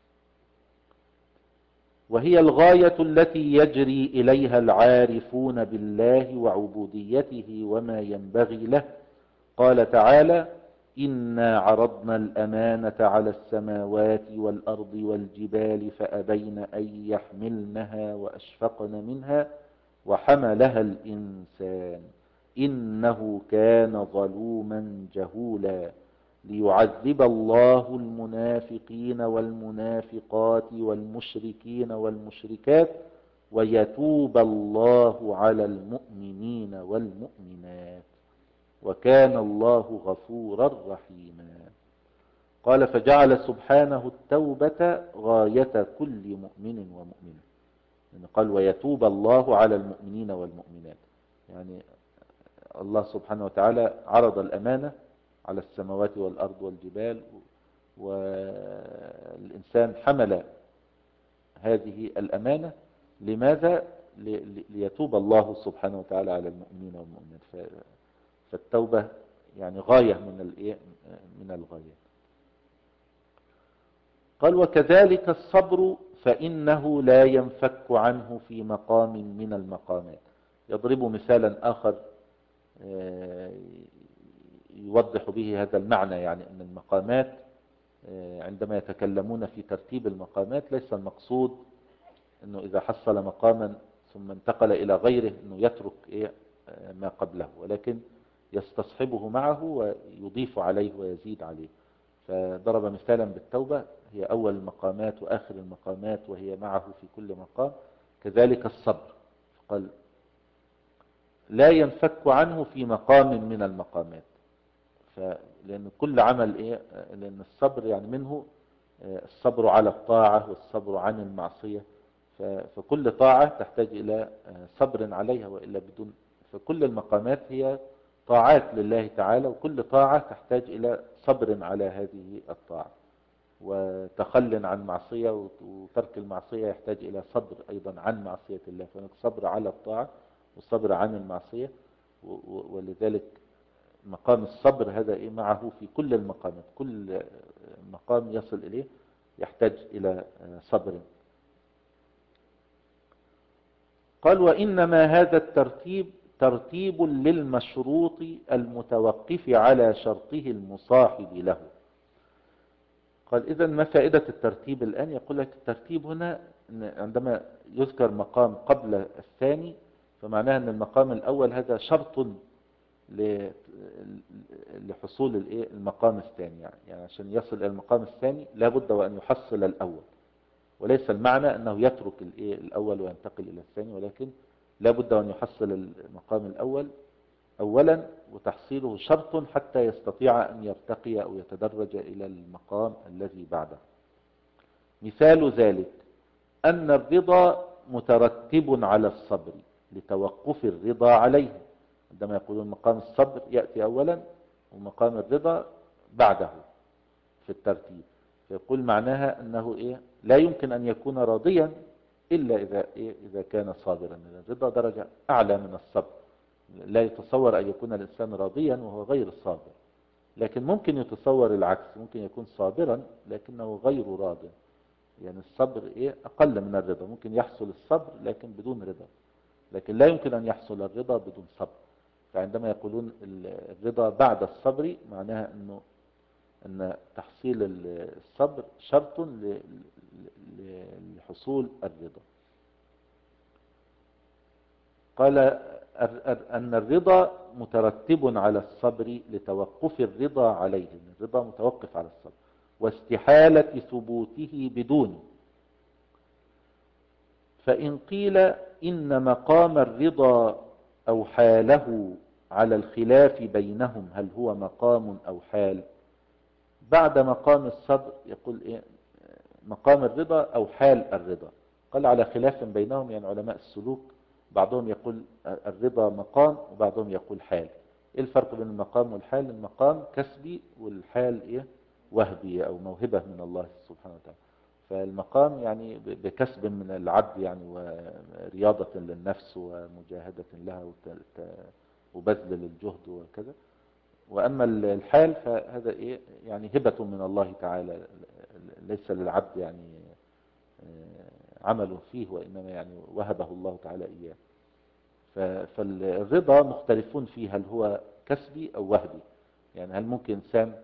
S1: وهي الغاية التي يجري إليها العارفون بالله وعبوديته وما ينبغي له. قال تعالى إنا عرضنا الأمانة على السماوات والأرض والجبال فأبين أن يحملنها وأشفقن منها وحملها الإنسان إنه كان ظلوما جهولا ليعذب الله المنافقين والمنافقات والمشركين والمشركات ويتوب الله على المؤمنين والمؤمنات وكان الله غفورا رحيما. قال فجعل سبحانه التوبة غاية كل مؤمن ومؤمنة، يعني قال ويتوب الله على المؤمنين والمؤمنات، يعني الله سبحانه وتعالى عرض الأمانة على السماوات والأرض والجبال، والإنسان حمل هذه الأمانة لماذا؟ ليتوب الله سبحانه وتعالى على المؤمنين والمؤمنات. فالتوبة يعني غاية من الإيه؟ من الغاية. قال وكذلك الصبر فإنه لا ينفك عنه في مقام من المقامات. يضرب مثالا آخر يوضح به هذا المعنى، يعني أن المقامات عندما يتكلمون في ترتيب المقامات ليس المقصود أنه إذا حصل مقاما ثم انتقل إلى غيره أنه يترك إيه ما قبله، ولكن يستصحبه معه ويضيف عليه ويزيد عليه. فضرب مثالا بالتوبة هي أول المقامات وآخر المقامات وهي معه في كل مقام. كذلك الصبر قال لا ينفك عنه في مقام من المقامات، لأن كل عمل إيه؟ لأن الصبر يعني منه الصبر على الطاعة والصبر عن المعصية، ف- فكل طاعة تحتاج إلى آه، صبر عليها، وإلا بدون. فكل المقامات هي طاعات لله تعالى، وكل طاعة تحتاج إلى صبر على هذه الطاعة، وتخل عن معصية وترك المعصية يحتاج إلى صبر أيضا عن معصية الله. فهناك صبر على الطاعة وصبر عن المعصية، و- و- ولذلك مقام الصبر هذا إيه معه في كل المقامات، كل مقام يصل إليه يحتاج إلى صبر. قال وإنما هذا الترتيب ترتيب للمشروط المتوقف على شرطه المصاحب له. قال إذن ما فائدة الترتيب الآن؟ يقول لك الترتيب هنا إن عندما يذكر مقام قبل الثاني فمعناها أن المقام الأول هذا شرط ل- لحصول الإيه؟ المقام الثاني. يعني يعني عشان يصل إلى المقام الثاني لابد وأن يحصل الأول، وليس المعنى أنه يترك الإيه؟ الأول وينتقل إلى الثاني، ولكن لابد وأن يحصل المقام الأول أولا، وتحصيله شرط حتى يستطيع أن يرتقي أو يتدرج إلى المقام الذي بعده. مثال ذلك أن الرضا مترتب على الصبر لتوقف الرضا عليه. عندما يقولون مقام الصبر يأتي أولا ومقام الرضا بعده في الترتيب، فيقول معناها أنه إيه؟ لا يمكن أن يكون راضيا إلا إذا, إيه؟ إذا كان صابرا. الرضا درجة أعلى من الصبر، لا يتصور أن يكون الإنسان راضيا وهو غير صابر، لكن ممكن يتصور العكس، ممكن يكون صابرا لكنه غير راض. يعني الصبر إيه؟ أقل من الرضا، ممكن يحصل الصبر لكن بدون رضا، لكن لا يمكن أن يحصل الرضا بدون صبر. فعندما يقولون الرضا بعد الصبر معناها أنه أن تحصيل الصبر شرط ل- ل- لحصول الرضا. قال أن الرضا مترتب على الصبر لتوقف الرضا عليه، الرضا متوقف على الصبر واستحالة ثبوته بدونه. فإن قيل إن مقام الرضا أو حاله على الخلاف بينهم هل هو مقام أو حال بعد مقام الصبر، يقول إيه؟ مقام الرضا أو حال الرضا. قال على خلاف بينهم، يعني علماء السلوك بعضهم يقول الرضا مقام وبعضهم يقول حال. ايه الفرق بين المقام والحال؟ المقام كسبي والحال ايه؟ وهبي او موهبة من الله سبحانه وتعالى. فالمقام يعني بكسب من العبد، يعني ورياضة للنفس ومجاهدة لها وبذل للجهد وكذا. واما الحال فهذا ايه؟ يعني هبة من الله تعالى، ليس للعبد يعني عمل فيه، وإنما يعني وهبه الله تعالى إياه. فالرضا مختلفون فيه، هل هو كسبي أو وهبي؟ يعني هل ممكن إنسان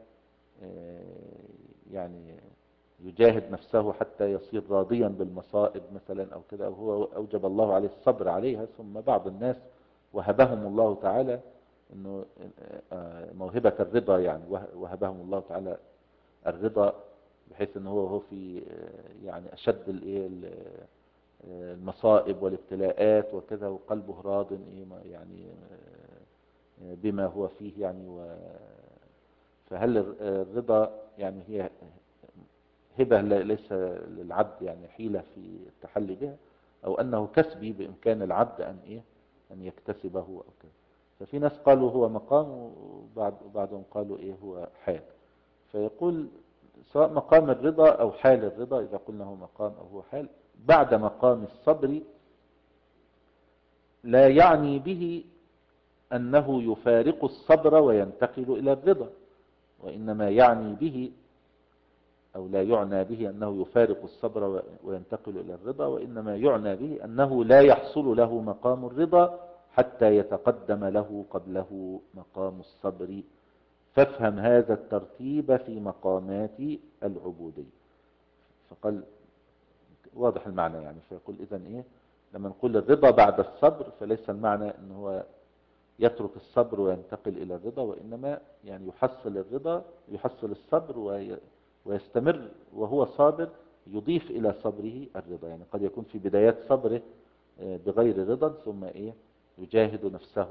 S1: يعني يجاهد نفسه حتى يصير راضيا بالمصائب مثلا أو كده، أو هو أوجب الله عليه الصبر عليها، ثم بعض الناس وهبهم الله تعالى إنه موهبة الرضا، يعني وهبهم الله تعالى الرضا بحيث ان هو هو في يعني اشد الايه المصائب والابتلاءات وكذا وقلبه راض ايه يعني بما هو فيه يعني و فهل الرضا يعني هي هبة ليس للعبد يعني حيلة في التحلي بها، او انه كسبي بامكان العبد ان ايه ان يكتسبه او كذا؟ ففي ناس قالوا هو مقام، وبعضهم قالوا ايه هو حال. فيقول سواء مقام الرضا أو حال الرضا، إذا قلنا هو مقام أو هو حال بعد مقام الصبر، لا يعني به أنه يفارق الصبر وينتقل إلى الرضا، وإنما يعني به أو لا يعنى به أنه يفارق الصبر وينتقل إلى الرضا، وإنما يعنى به أنه لا يحصل له مقام الرضا حتى يتقدم له قبله مقام الصبر. فافهم هذا الترتيب في مقامات العبودية. فقال واضح المعنى يعني. فيقول إذن إيه لما نقول الرضا بعد الصبر فليس المعنى أنه هو يترك الصبر وينتقل إلى الرضا، وإنما يعني يحصل الرضا، يحصل الصبر ويستمر وهو صابر، يضيف إلى صبره الرضا. يعني قد يكون في بدايات صبره بغير رضا، ثم إيه يجاهد نفسه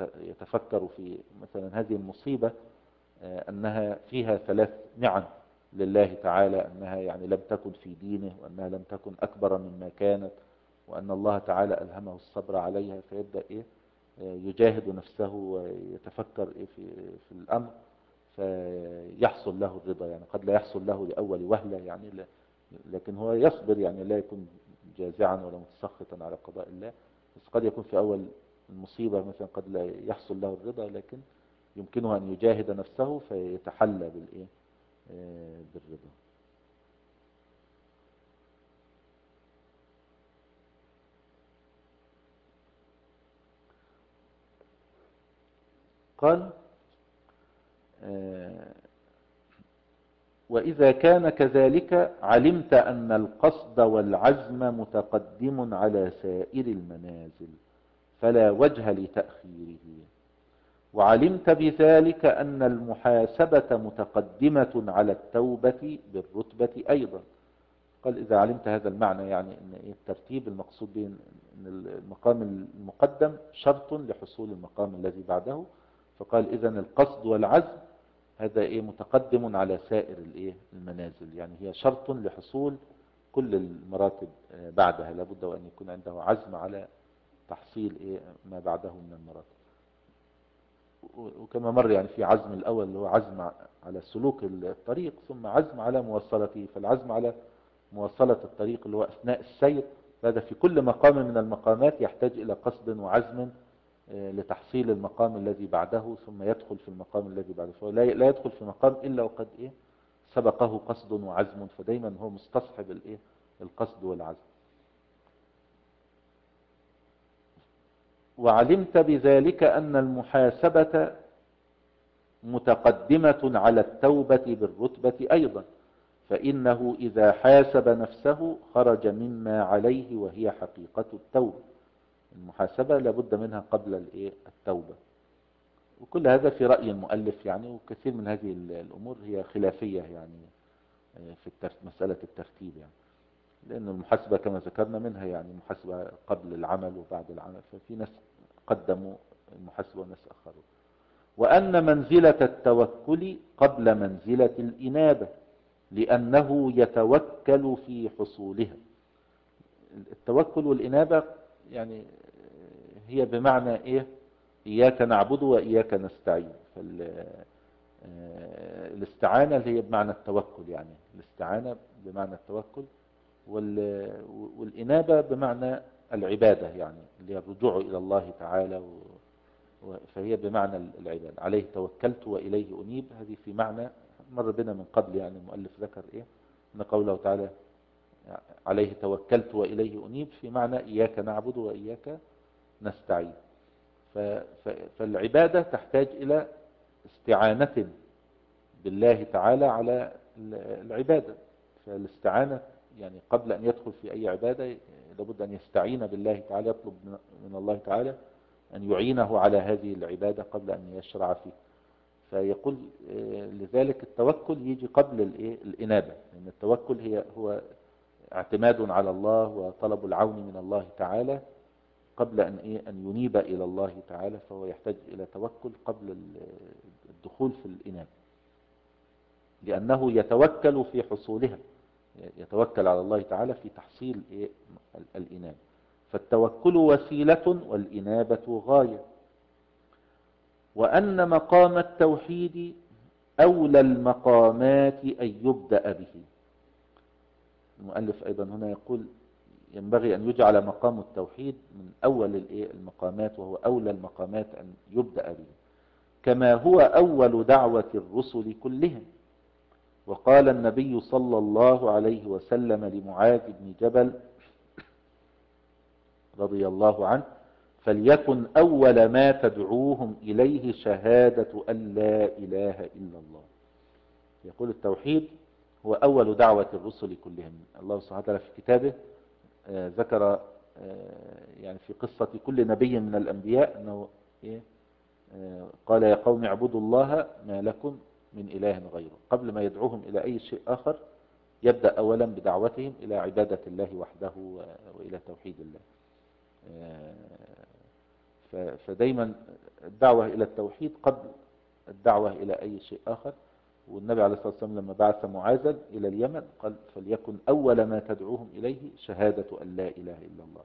S1: ويتفكر في مثلا هذه المصيبة أنها فيها ثلاث نعم، لله تعالى أنها يعني لم تكن في دينه، وأنها لم تكن أكبر مما كانت، وأن الله تعالى ألهمه الصبر عليها، فيبدأ إيه يجاهد نفسه ويتفكر إيه في, في الأمر، فيحصل له الرضا. يعني قد لا يحصل له لأول وهلة يعني، لكن هو يصبر، يعني لا يكون جازعا ولا متسخطا على قضاء الله، بس قد يكون في أول المصيبة مثلا قد لا يحصل له الرضا، لكن يمكنه أن يجاهد نفسه فيتحلى بالإيه بالرضا. قال وإذا كان كذلك علمت أن القصد والعزم متقدم على سائر المنازل فلا وجه لتأخيره، وعلمت بذلك أن المحاسبة متقدمة على التوبة بالرتبة أيضا. قال إذا علمت هذا المعنى، يعني أن الترتيب المقصود به أن المقام المقدم شرط لحصول المقام الذي بعده، فقال إذن القصد والعزم هذا إيه متقدم على سائر الإيه المنازل، يعني هي شرط لحصول كل المراتب بعدها، لابد وأن يكون عنده عزم على تحصيل إيه ما بعده من المراتب. وكما مر يعني في عزم الأول اللي هو عزم على سلوك الطريق، ثم عزم على مواصلته، فالعزم على مواصلة الطريق اللي هو أثناء السير، هذا في كل مقام من المقامات يحتاج إلى قصد وعزم لتحصيل المقام الذي بعده، ثم يدخل في المقام الذي بعده، فلا لا يدخل في مقام إلا وقد إيه سبقه قصد وعزم، فدايما هو مستصحب الإيه القصد والعزم. وعلمت بذلك أن المحاسبة متقدمة على التوبة بالرتبة أيضا، فإنه إذا حاسب نفسه خرج مما عليه وهي حقيقة التوبة. المحاسبة لابد منها قبل الإيه التوبة، وكل هذا في رأي المؤلف يعني، وكثير من هذه الأمور هي خلافية يعني في مسألة الترتيب، يعني لأن المحاسبة كما ذكرنا منها يعني محاسبة قبل العمل وبعد العمل، ففي ناس قدموا المحاسبة وناس أخروا. وأن منزلة التوكل قبل منزلة الإنابة لأنه يتوكل في حصولها. التوكل والإنابة يعني هي بمعنى إيه إياك نعبد وإياك نستعين، فالاستعانة اللي هي بمعنى التوكل، يعني الاستعانة بمعنى التوكل، والإنابة بمعنى العبادة، يعني اللي هي الرجوع إلى الله تعالى، فهي بمعنى العبادة. عليه توكلت وإليه أنيب، هذه في معنى مر بنا من قبل، يعني المؤلف ذكر إيه أن قوله تعالى عليه توكلت وإليه أنيب في معنى إياك نعبد وإياك نستعين. فالعبادة تحتاج إلى استعانة بالله تعالى على العبادة، فالاستعانة يعني قبل أن يدخل في أي عبادة لابد أن يستعين بالله تعالى، يطلب من الله تعالى أن يعينه على هذه العبادة قبل أن يشرع فيه. فيقول لذلك التوكل يجي قبل الإنابة، لأن التوكل هي هو اعتماد على الله وطلب العون من الله تعالى قبل أن إيه أن ينيب إلى الله تعالى، فهو يحتاج إلى توكل قبل الدخول في الإنابة، لأنه يتوكل في حصولها، يتوكل على الله تعالى في تحصيل إيه الإنابة. فالتوكل وسيلة والإنابة غاية. وأن مقام التوحيد أولى المقامات أن يبدأ به. المؤلف أيضا هنا يقول ينبغي أن يجعل مقام التوحيد من أول المقامات، وهو أولى المقامات أن يبدأ به، كما هو أول دعوة الرسل كلهم. وقال النبي صلى الله عليه وسلم لمعاذ بن جبل رضي الله عنه فليكن أول ما تدعوهم إليه شهادة أن لا إله إلا الله. يقول التوحيد هو أول دعوة الرسل كلهم. الله سبحانه وتعالى في كتابه آه ذكر آه يعني في قصة كل نبي من الأنبياء أنه إيه آه قال يا قوم اعبدوا الله ما لكم من إله غيره، قبل ما يدعوهم إلى أي شيء آخر يبدأ أولا بدعوتهم إلى عبادة الله وحده وإلى توحيد الله. فدايما الدعوة إلى التوحيد قبل الدعوة إلى أي شيء آخر. والنبي عليه الصلاة والسلام لما بعث معاذا إلى اليمن قال فليكن أول ما تدعوهم إليه شهادة أن لا إله إلا الله،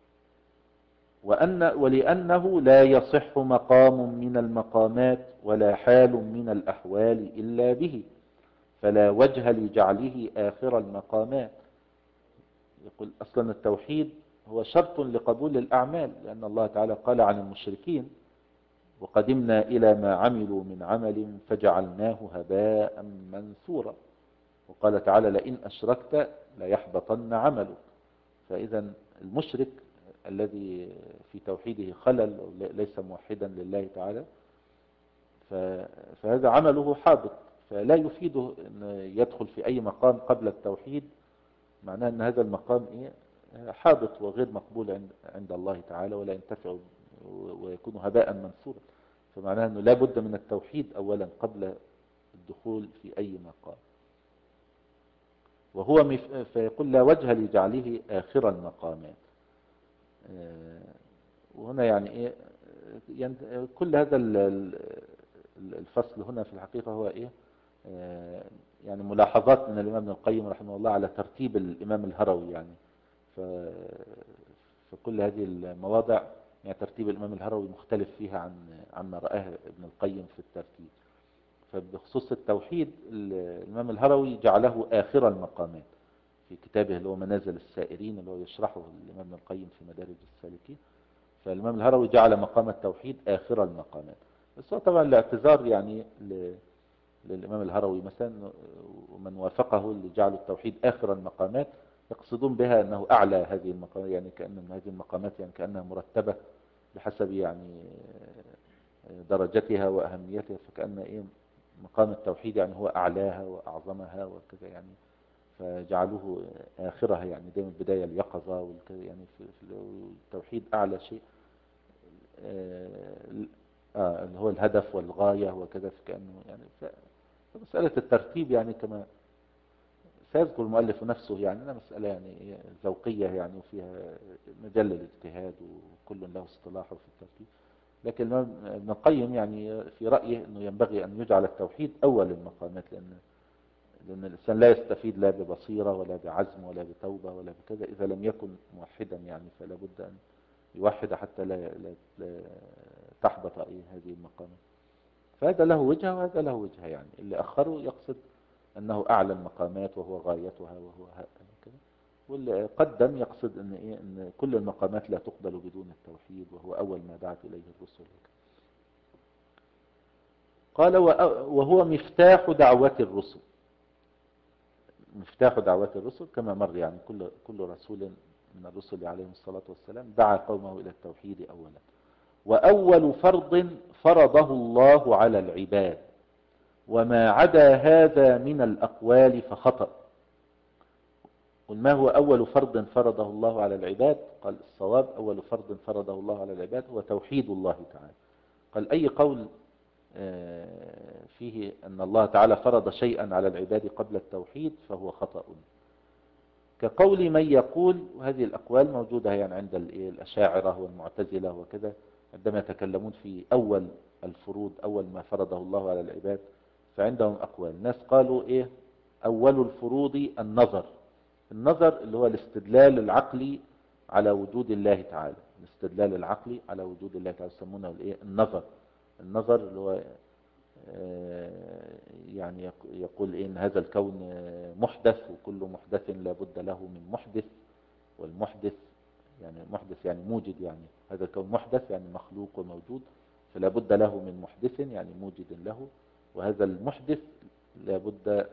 S1: وأن ولأنه لا يصح مقام من المقامات ولا حال من الأحوال إلا به، فلا وجه لجعله آخر المقامات. يقول أصلا التوحيد هو شرط لقبول الأعمال، لأن الله تعالى قال عن المشركين وقدمنا إلى ما عملوا من عمل فجعلناه هباء منثورا، وقال تعالى لئن أشركت ليحبطن عملك. فإذا المشرك الذي في توحيده خلل ليس موحدا لله تعالى فهذا عمله حابط، فلا يفيده أن يدخل في أي مقام قبل التوحيد، معناه أن هذا المقام إيه؟ حابط وغير مقبول عند عند الله تعالى ولا ينتفع ويكون هباء منثورا. فمعناه أنه لا بد من التوحيد أولا قبل الدخول في أي مقام. وهو مف... فيقول لا وجه لجعله آخر المقامات. وهنا يعني إيه يعني كل هذا الفصل هنا في الحقيقة هو إيه يعني ملاحظات من الإمام ابن القيم رحمه الله على ترتيب الإمام الهروي يعني. ف... فكل هذه المواضع يعني ترتيب الإمام الهروي مختلف فيها عن عما رآه ابن القيم في الترتيب. فبخصوص التوحيد الإمام الهروي جعله آخر المقامات في كتابه اللي هو منازل السائرين اللي هو يشرحه الإمام ابن القيم في مدارج السالكين. فالإمام الهروي جعل مقام التوحيد آخر المقامات، بس هو طبعا الاعتذار يعني ل... للإمام الهروي مثلا ومن وافقه اللي جعلوا التوحيد آخر المقامات يقصدون بها أنه أعلى هذه المقامات، يعني كأن هذه المقامات يعني كأنها مرتبة بحسب يعني درجتها وأهميتها، فكأن إيه مقام التوحيد يعني هو أعلاها وأعظمها وكذا يعني، فجعلوه آخرها يعني دائما البداية اليقظة والكذا يعني في التوحيد أعلى شيء آه اللي هو الهدف والغاية وكذا، فكأنه يعني مسألة الترتيب يعني كما سيذكر المؤلف نفسه يعني أنها مسألة يعني ذوقية يعني وفيها مجال للاجتهاد وكل له اصطلاحه في الترتيب. لكن ابن القيم يعني في رأيه أنه ينبغي أن يجعل التوحيد أول المقامات، لأن لأن الإنسان لا يستفيد لا ببصيرة ولا بعزم ولا بتوبة ولا بكذا إذا لم يكن موحدا يعني، فلا بد أن يوحد حتى لا, لا, لا تحبط أي هذه المقامات. فهذا له وجهة وهذا له وجهة، يعني اللي أخره يقصد أنه أعلى المقامات وهو غايتها وهو كذا، واللي قدم يقصد أن, إيه أن كل المقامات لا تقبل بدون التوحيد وهو أول ما دعت إليه الرسل. قال وهو مفتاح دعوة الرسل، مفتاح دعوة الرسل كما مر يعني كل كل رسول من الرسل عليهم الصلاة والسلام دعا قومه إلى التوحيد أولا. وأول فرض فرضه الله على العباد، وما عدا هذا من الأقوال فخطأ. قل ما هو أول فرض فرضه الله على العباد؟ قال الصواب أول فرض فرضه الله على العباد هو توحيد الله تعالى. قال أي قول فيه أن الله تعالى فرض شيئا على العباد قبل التوحيد فهو خطأ، كقول من يقول، وهذه الأقوال موجودة يعني عند الأشاعرة والمعتزلة وكذا، عندما يتكلمون في أول الفروض أول ما فرضه الله على العباد فعندهم أقوال. ناس قالوا إيه أول الفروض النظر، النظر اللي هو الاستدلال العقلي على وجود الله تعالى، الاستدلال العقلي على وجود الله تعالى يسمونه الإيه النظر. النظر اللي هو يعني يقول إن هذا الكون محدث وكل محدث لا بد له من محدث، والمحدث يعني محدث يعني موجد، يعني هذا الكون محدث يعني مخلوق وموجود فلا بد له من محدث يعني موجد له، وهذا المحدث لا بد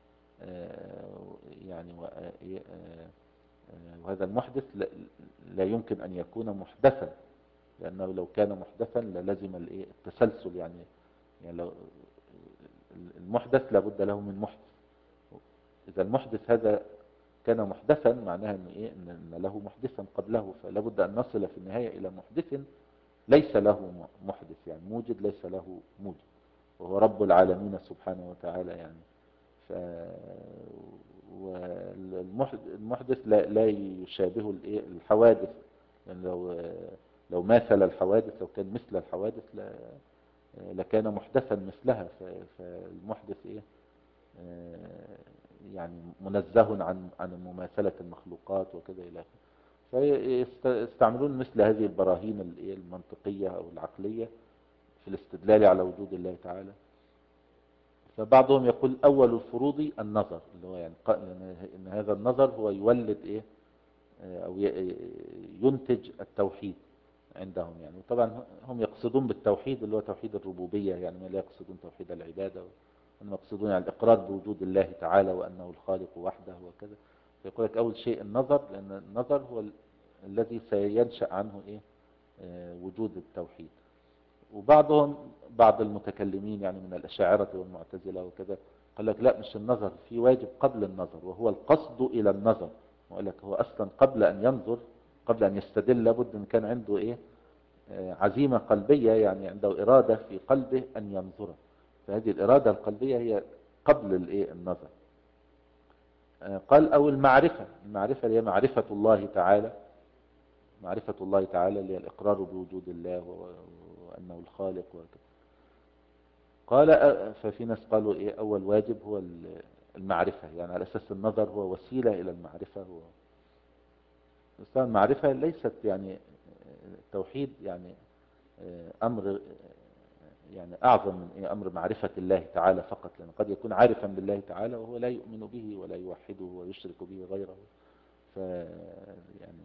S1: يعني وهذا المحدث لا يمكن أن يكون محدثا، لأنه لو كان محدثا للزم التسلسل يعني يعني لو المحدث لابد له من محدث، إذا المحدث هذا كان محدثا معناها إن, إيه؟ إن له محدثا قبله، فلا بد أن نصل في النهاية إلى محدث ليس له محدث يعني موجد ليس له موجد، وهو رب العالمين سبحانه وتعالى يعني. ف والمحدث لا, لا يشابه الحوادث، يعني لو لو مثل الحوادث لو كان مثل الحوادث لا لكان محدثا مثلها. فالمحدث إيه يعني منزه عن عن مماثلة المخلوقات وكذا إلى آخره. فيستعملون مثل هذه البراهين المنطقية أو العقلية في الاستدلال على وجود الله تعالى. فبعضهم يقول أول الفروض النظر، اللي هو يعني إن هذا النظر هو يولد إيه أو ينتج التوحيد عندهم يعني. وطبعا هم يقصدون بالتوحيد اللي هو توحيد الربوبية، يعني ما لا يقصدون توحيد العبادة، هم يقصدون يعني الإقرار بوجود الله تعالى وأنه الخالق وحده وكذا. فيقول لك أول شيء النظر، لأن النظر هو الذي سينشأ عنه إيه وجود التوحيد. وبعضهم بعض المتكلمين يعني من الأشاعرة والمعتزلة وكذا قال لك لا، مش النظر، في واجب قبل النظر وهو القصد إلى النظر. وقال لك هو أصلا قبل أن ينظر، قبل أن يستدل، لابد أن كان عنده إيه عزيمة قلبية، يعني عنده إرادة في قلبه أن ينظر. فهذه الإرادة القلبية هي قبل الإيه النظر. قال أو المعرفة، المعرفة هي معرفة الله تعالى، معرفة الله تعالى اللي هي الإقرار بوجود الله وأنه الخالق وكذا. قال ففي ناس قالوا إيه أول واجب هو المعرفة، يعني على أساس النظر هو وسيلة إلى المعرفة. هو المعرفة ليست يعني التوحيد يعني أمر يعني أعظم من إيه أمر معرفة الله تعالى فقط، لأن قد يكون عارفا بالله تعالى وهو لا يؤمن به ولا يوحده ويشرك به غيره. ف يعني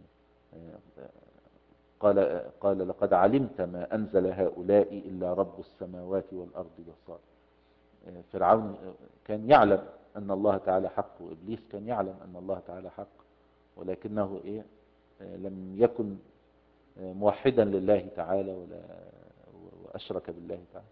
S1: قال قال لقد علمت ما أنزل هؤلاء إلا رب السماوات والأرض بصائر. فرعون كان يعلم أن الله تعالى حق، وإبليس كان يعلم أن الله تعالى حق، ولكنه إيه لم يكن موحدا لله تعالى ولا وأشرك بالله تعالى.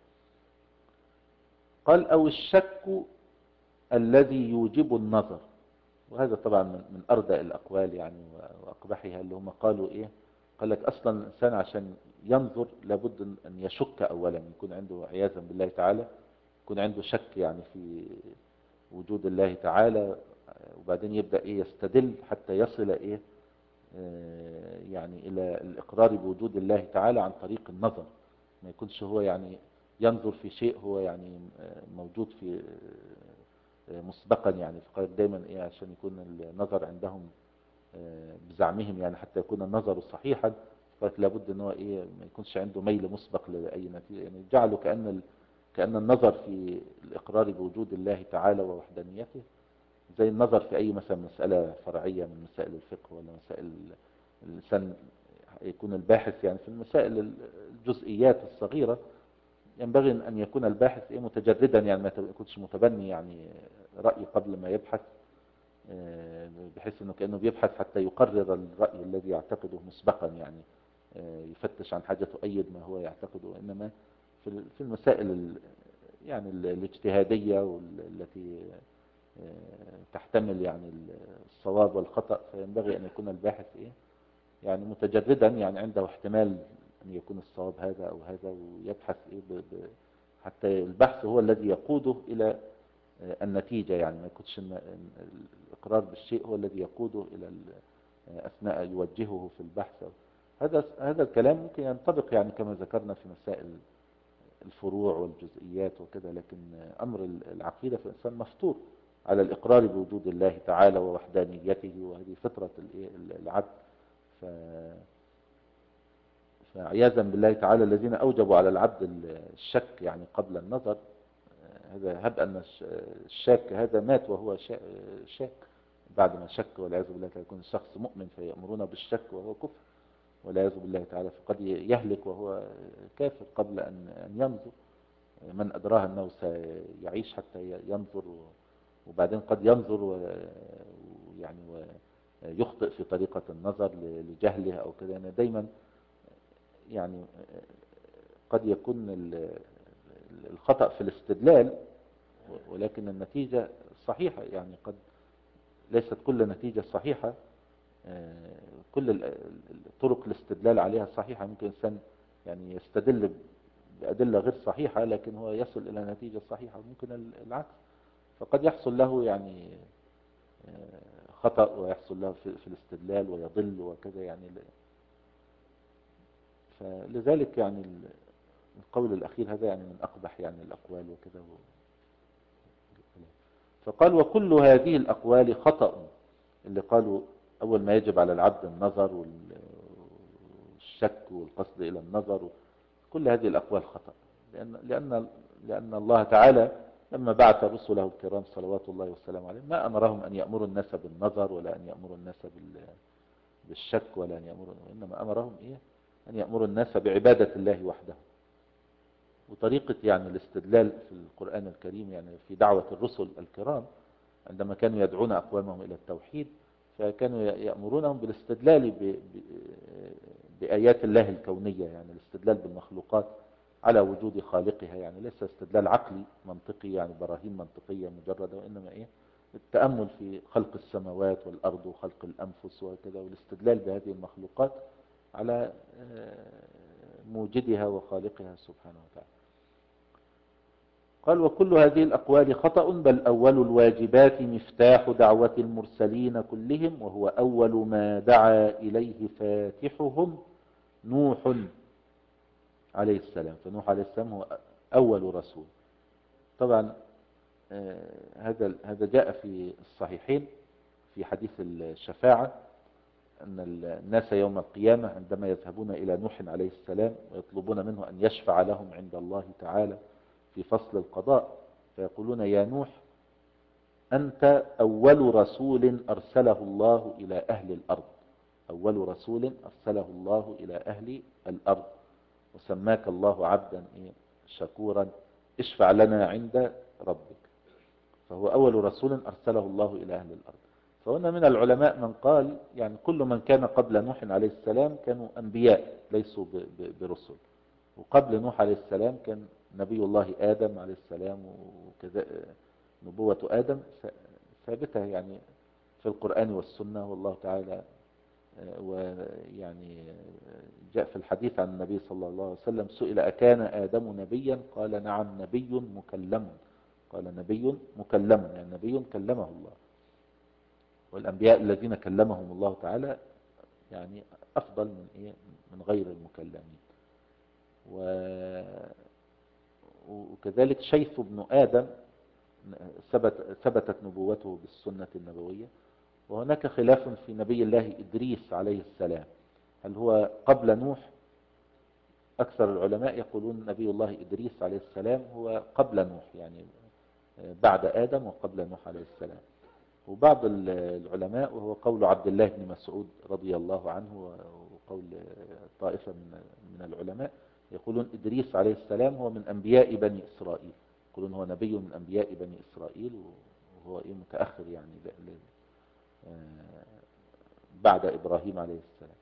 S1: قال أو الشك الذي يوجب النظر، وهذا طبعا من أردأ الأقوال يعني وأقبحها، اللي هم قالوا إيه قال لك أصلا الإنسان عشان ينظر لابد أن يشك أولا، يكون عنده عياذا بالله تعالى يكون عنده شك يعني في وجود الله تعالى، وبعدين يبدأ إيه يستدل حتى يصل إيه آه يعني إلى الإقرار بوجود الله تعالى عن طريق النظر. ما يكونش هو يعني ينظر في شيء هو يعني موجود في مسبقا يعني. فقال دايما إيه عشان يكون النظر عندهم بزعمهم يعني حتى يكون النظر صحيحا، فقالت لابد ان هو ايه ما يكونش عنده ميل مسبق لاي نتيجه، يعني جعلوا كان كان النظر في الاقرار بوجود الله تعالى ووحدانيته زي النظر في اي مثلا مساله فرعيه من مسائل الفقه ولا مسائل الانسان يكون الباحث يعني في المسائل الجزئيات الصغيره. ينبغي ان يكون الباحث ايه متجردا، يعني ما يكونش متبني يعني راي قبل ما يبحث، بحيث انه كأنه بيبحث حتى يقرر الرأي الذي يعتقده مسبقا، يعني يفتش عن حاجة تؤيد ما هو يعتقده. انما في المسائل يعني الاجتهادية والتي تحتمل يعني الصواب والخطأ، فينبغي ان يكون الباحث ايه يعني متجردا، يعني عنده احتمال ان يكون الصواب هذا او هذا، ويبحث ايه ب... ب... حتى البحث هو الذي يقوده الى النتيجة، يعني ما يكونش الإقرار بالشيء هو الذي يقوده إلى أثناء يوجهه في البحث. هذا هذا الكلام ممكن ينطبق يعني كما ذكرنا في مسائل الفروع والجزئيات وكذا، لكن أمر العقيدة في الإنسان مفطور على الإقرار بوجود الله تعالى ووحدانيته، وهذه فطرة العبد. ف فعياذا بالله تعالى الذين أوجبوا على العبد الشك يعني قبل النظر، هذا هب أن الشاك هذا مات وهو شاك بعد ما شك، والعياذ بالله تعالى يكون الشخص مؤمن فيأمرون بالشك وهو كفر والعياذ بالله تعالى، فقد يهلك وهو كافر قبل أن ينظر. من أدراه أنه سيعيش حتى ينظر، وبعدين قد ينظر ويعني ويخطئ في طريقة النظر لجهله أو كذا. يعني دايما يعني قد يكون الخطأ في الاستدلال، ولكن النتيجة صحيحة، يعني قد ليست كل نتيجة صحيحة كل طرق الاستدلال عليها صحيحة. ممكن إنسان يعني يستدل بأدلة غير صحيحة لكن هو يصل إلى نتيجة صحيحة، ممكن العكس. فقد يحصل له يعني خطأ ويحصل له في الاستدلال ويضل وكذا يعني. فلذلك يعني القول الأخير هذا يعني من أقبح يعني الأقوال وكذا. فقال وكل هذه الأقوال خطأ، اللي قالوا أول ما يجب على العبد النظر والشك والقصد إلى النظر، كل هذه الأقوال خطأ، لأن, لأن, لأن الله تعالى لما بعث رسله الكرام صلوات الله والسلام عليهم ما أمرهم أن يأمروا الناس بالنظر ولا أن يأمروا الناس بالشك ولا أن يأمروا، إنما أمرهم إيه؟ أن يأمروا الناس بعبادة الله وحده. وطريقة يعني الاستدلال في القرآن الكريم يعني في دعوة الرسل الكرام عندما كانوا يدعون أقوامهم إلى التوحيد، فكانوا يأمرونهم بالاستدلال بآيات الله الكونية، يعني الاستدلال بالمخلوقات على وجود خالقها، يعني ليس استدلال عقلي منطقي يعني براهين منطقية مجردة، وإنما إيه التأمل في خلق السماوات والأرض وخلق الأنفس وكذا، والاستدلال بهذه المخلوقات على موجدها وخالقها سبحانه وتعالى. قال وكل هذه الأقوال خطأ، بل أول الواجبات مفتاح دعوة المرسلين كلهم، وهو أول ما دعا إليه فاتحهم نوح عليه السلام. فنوح عليه السلام هو أول رسول. طبعا هذا هذا جاء في الصحيحين في حديث الشفاعة، أن الناس يوم القيامة عندما يذهبون إلى نوح عليه السلام ويطلبون منه أن يشفع لهم عند الله تعالى في فصل القضاء، فيقولون يا نوح أنت أول رسول أرسله الله إلى أهل الأرض، أول رسول أرسله الله إلى أهل الأرض، وسماك الله عبدا شكورا اشفع لنا عند ربك. فهو أول رسول أرسله الله إلى أهل الأرض. فهنا من العلماء من قال يعني كل من كان قبل نوح عليه السلام كانوا أنبياء ليسوا برسل، وقبل نوح عليه السلام كان نبي الله آدم عليه السلام، وكذا نبوة آدم ثابتة يعني في القرآن والسنة، والله تعالى ويعني جاء في الحديث عن النبي صلى الله عليه وسلم سئل أكان آدم نبيا؟ قال نعم نبي مكلم، قال نبي مكلم يعني نبي كلمه الله، والأنبياء الذين كلمهم الله تعالى يعني أفضل من إيه من غير المكلمين. وكذلك شيث بن آدم ثبت ثبتت نبوته بالسنة النبوية. وهناك خلاف في نبي الله إدريس عليه السلام، هل هو قبل نوح؟ أكثر العلماء يقولون نبي الله إدريس عليه السلام هو قبل نوح، يعني بعد آدم وقبل نوح عليه السلام. وبعض العلماء وهو قول عبد الله بن مسعود رضي الله عنه وقول طائفة من العلماء يقولون إدريس عليه السلام هو من أنبياء بني إسرائيل، يقولون هو نبي من أنبياء بني إسرائيل، وهو إيه متأخر يعني بعد إبراهيم عليه السلام.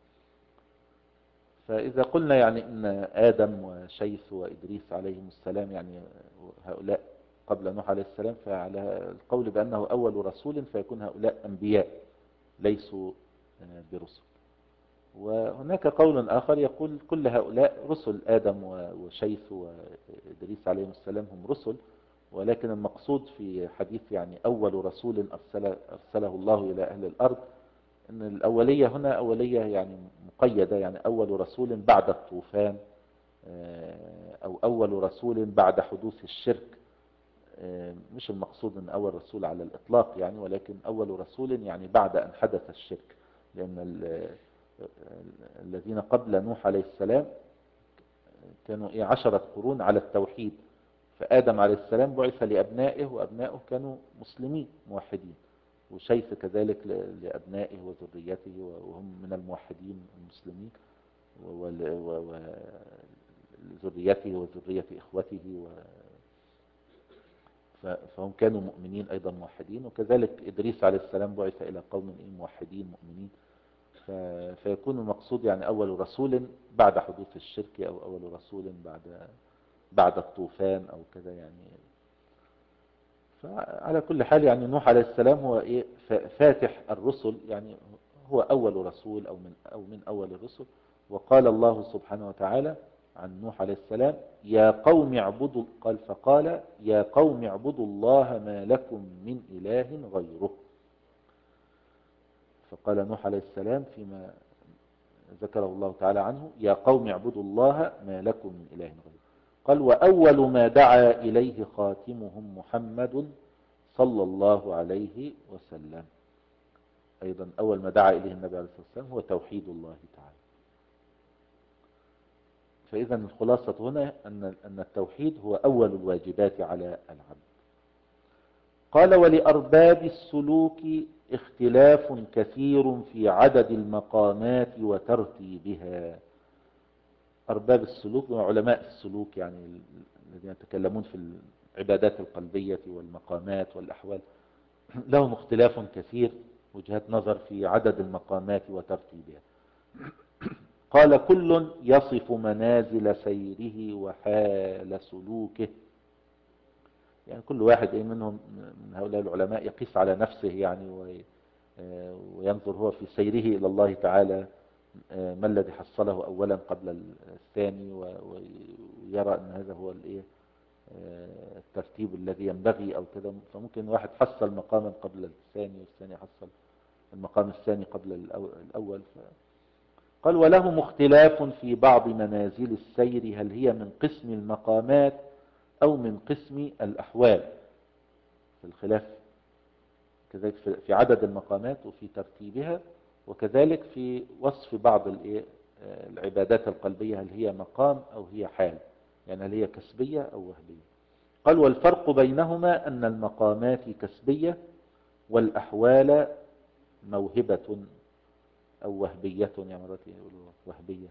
S1: فإذا قلنا يعني إن آدم وشيث وإدريس عليهم السلام يعني هؤلاء قبل نوح عليه السلام، فعلى القول بأنه أول رسول فيكون هؤلاء أنبياء ليسوا برسل. وهناك قول آخر يقول كل هؤلاء رسل، آدم وشيث وإدريس عليهم السلام هم رسل، ولكن المقصود في حديث يعني أول رسول أرسل أرسله الله إلى أهل الأرض أن الأولية هنا أولية يعني مقيدة، يعني أول رسول بعد الطوفان، أو أول رسول بعد حدوث الشرك، مش المقصود أن أول رسول على الإطلاق يعني، ولكن أول رسول يعني بعد أن حدث الشرك، لأن الذين قبل نوح عليه السلام كانوا إيه عشرة قرون على التوحيد، فآدم عليه السلام بعث لأبنائه وأبنائه كانوا مسلمين موحدين، وشيث كذلك لأبنائه وذريته وهم من الموحدين المسلمين، وذريته وذرية إخوته، فهم كانوا مؤمنين أيضا موحدين. وكذلك إدريس عليه السلام بعث إلى قوم موحدين مؤمنين، فيكون المقصود يعني أول رسول بعد حدوث الشرك، أو أول رسول بعد بعد الطوفان أو كذا يعني. فعلى كل حال يعني نوح عليه السلام هو إيه فاتح الرسل، يعني هو أول رسول أو من أو من أول الرسل. وقال الله سبحانه وتعالى عن نوح عليه السلام يا قوم اعبدوا، قال فقال يا قوم اعبدوا الله ما لكم من إله غيره. فقال نوح عليه السلام فيما ذكره الله تعالى عنه يا قوم اعبدوا الله ما لكم من إله غيره. قال وأول ما دعا إليه خاتمهم محمد صلى الله عليه وسلم. أيضا أول ما دعا إليه النبي عليه الصلاة والسلام هو توحيد الله تعالى. فإذا الخلاصة هنا أن أن التوحيد هو أول الواجبات على العبد. قال ولأرباب السلوك اختلاف كثير في عدد المقامات وترتيبها. أرباب السلوك وعلماء السلوك يعني الذين يتكلمون في العبادات القلبية والمقامات والأحوال لهم اختلاف كثير وجهات نظر في عدد المقامات وترتيبها. قال كل يصف منازل سيره وحال سلوكه. يعني كل واحد منهم من هؤلاء العلماء يقيس على نفسه يعني وينظر هو في سيره إلى الله تعالى ما الذي حصله أولا قبل الثاني ويرى أن هذا هو الإيه الترتيب الذي ينبغي أو كذا. فممكن واحد حصل مقاما قبل الثاني والثاني حصل المقام الثاني قبل الأول. قال وله اختلاف في بعض منازل السير هل هي من قسم المقامات أو من قسم الأحوال. في الخلاف كذلك في عدد المقامات وفي ترتيبها وكذلك في وصف بعض العبادات القلبية هل هي مقام أو هي حال، يعني هل هي كسبية أو وهبية. قال والفرق بينهما أن المقامات كسبية والأحوال موهبة أو وهبية، يعني مرات يقولوا وهبية.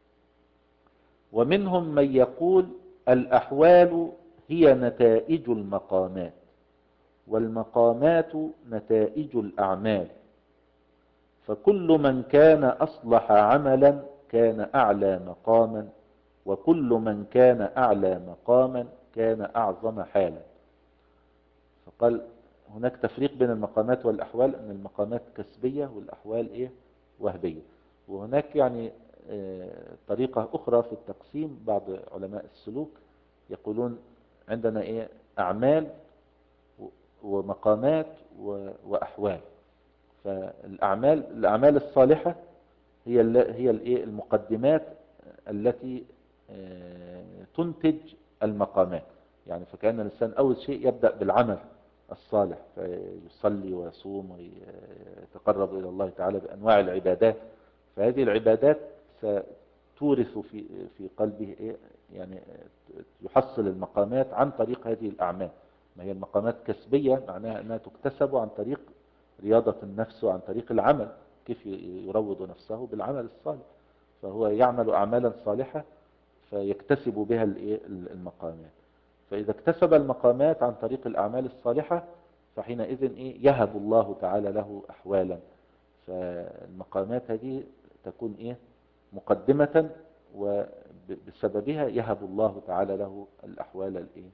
S1: ومنهم من يقول الأحوال هي نتائج المقامات والمقامات نتائج الأعمال، فكل من كان أصلح عملا كان أعلى مقاما وكل من كان أعلى مقاما كان أعظم حالا. فقال هناك تفريق بين المقامات والأحوال أن المقامات كسبية والأحوال إيه وهبية. وهناك يعني طريقة أخرى في التقسيم. بعض علماء السلوك يقولون عندنا إيه أعمال ومقامات وأحوال. فالأعمال الأعمال الصالحة هي هي الإيه المقدمات التي تنتج المقامات. يعني فكأن الإنسان أول شيء يبدأ بالعمل الصالح فيصلي ويصوم ويتقرب إلى الله تعالى بأنواع العبادات. فهذه العبادات ستورث في في قلبه إيه يعني يحصل المقامات عن طريق هذه الأعمال. ما هي المقامات كسبية معناها أنها تكتسب عن طريق رياضة النفس وعن طريق العمل، كيف يروض نفسه بالعمل الصالح. فهو يعمل أعمالا صالحة فيكتسب بها المقامات. فإذا اكتسب المقامات عن طريق الأعمال الصالحة فحينئذ إيه يهب الله تعالى له أحوالا. فالمقامات هذه تكون إيه مقدمة وبسببها يهب الله تعالى له الأحوال الإيه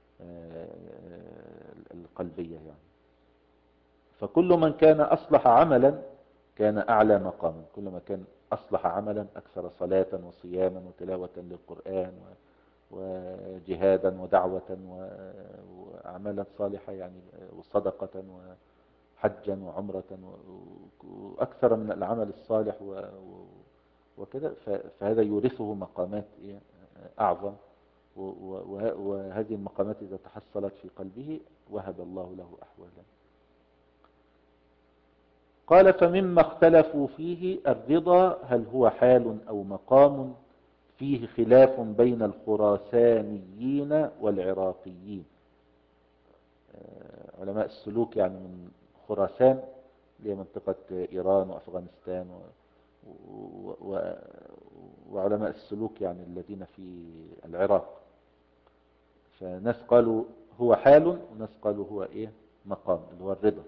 S1: القلبية يعني. فكل من كان أصلح عملا كان أعلى مقاما. كل ما كان أصلح عملا أكثر صلاة وصياما وتلاوة للقرآن وجهادا ودعوة وأعمالا صالحة يعني وصدقة وحجا وعمرة وأكثر من العمل الصالح وكذا. فهذا يورثه مقامات أعظم. وهذه المقامات إذا تحصلت في قلبه وهب الله له أحوالا. قال فمما اختلفوا فيه الرضا هل هو حال أو مقام فيه خلاف بين الخراسانيين والعراقيين. علماء السلوك يعني من خراسان اللي هي منطقة إيران وأفغانستان و... و... وعلماء السلوك يعني الذين في العراق. فناس قالوا هو حال وناس قالوا هو إيه مقام اللي هو الرضا.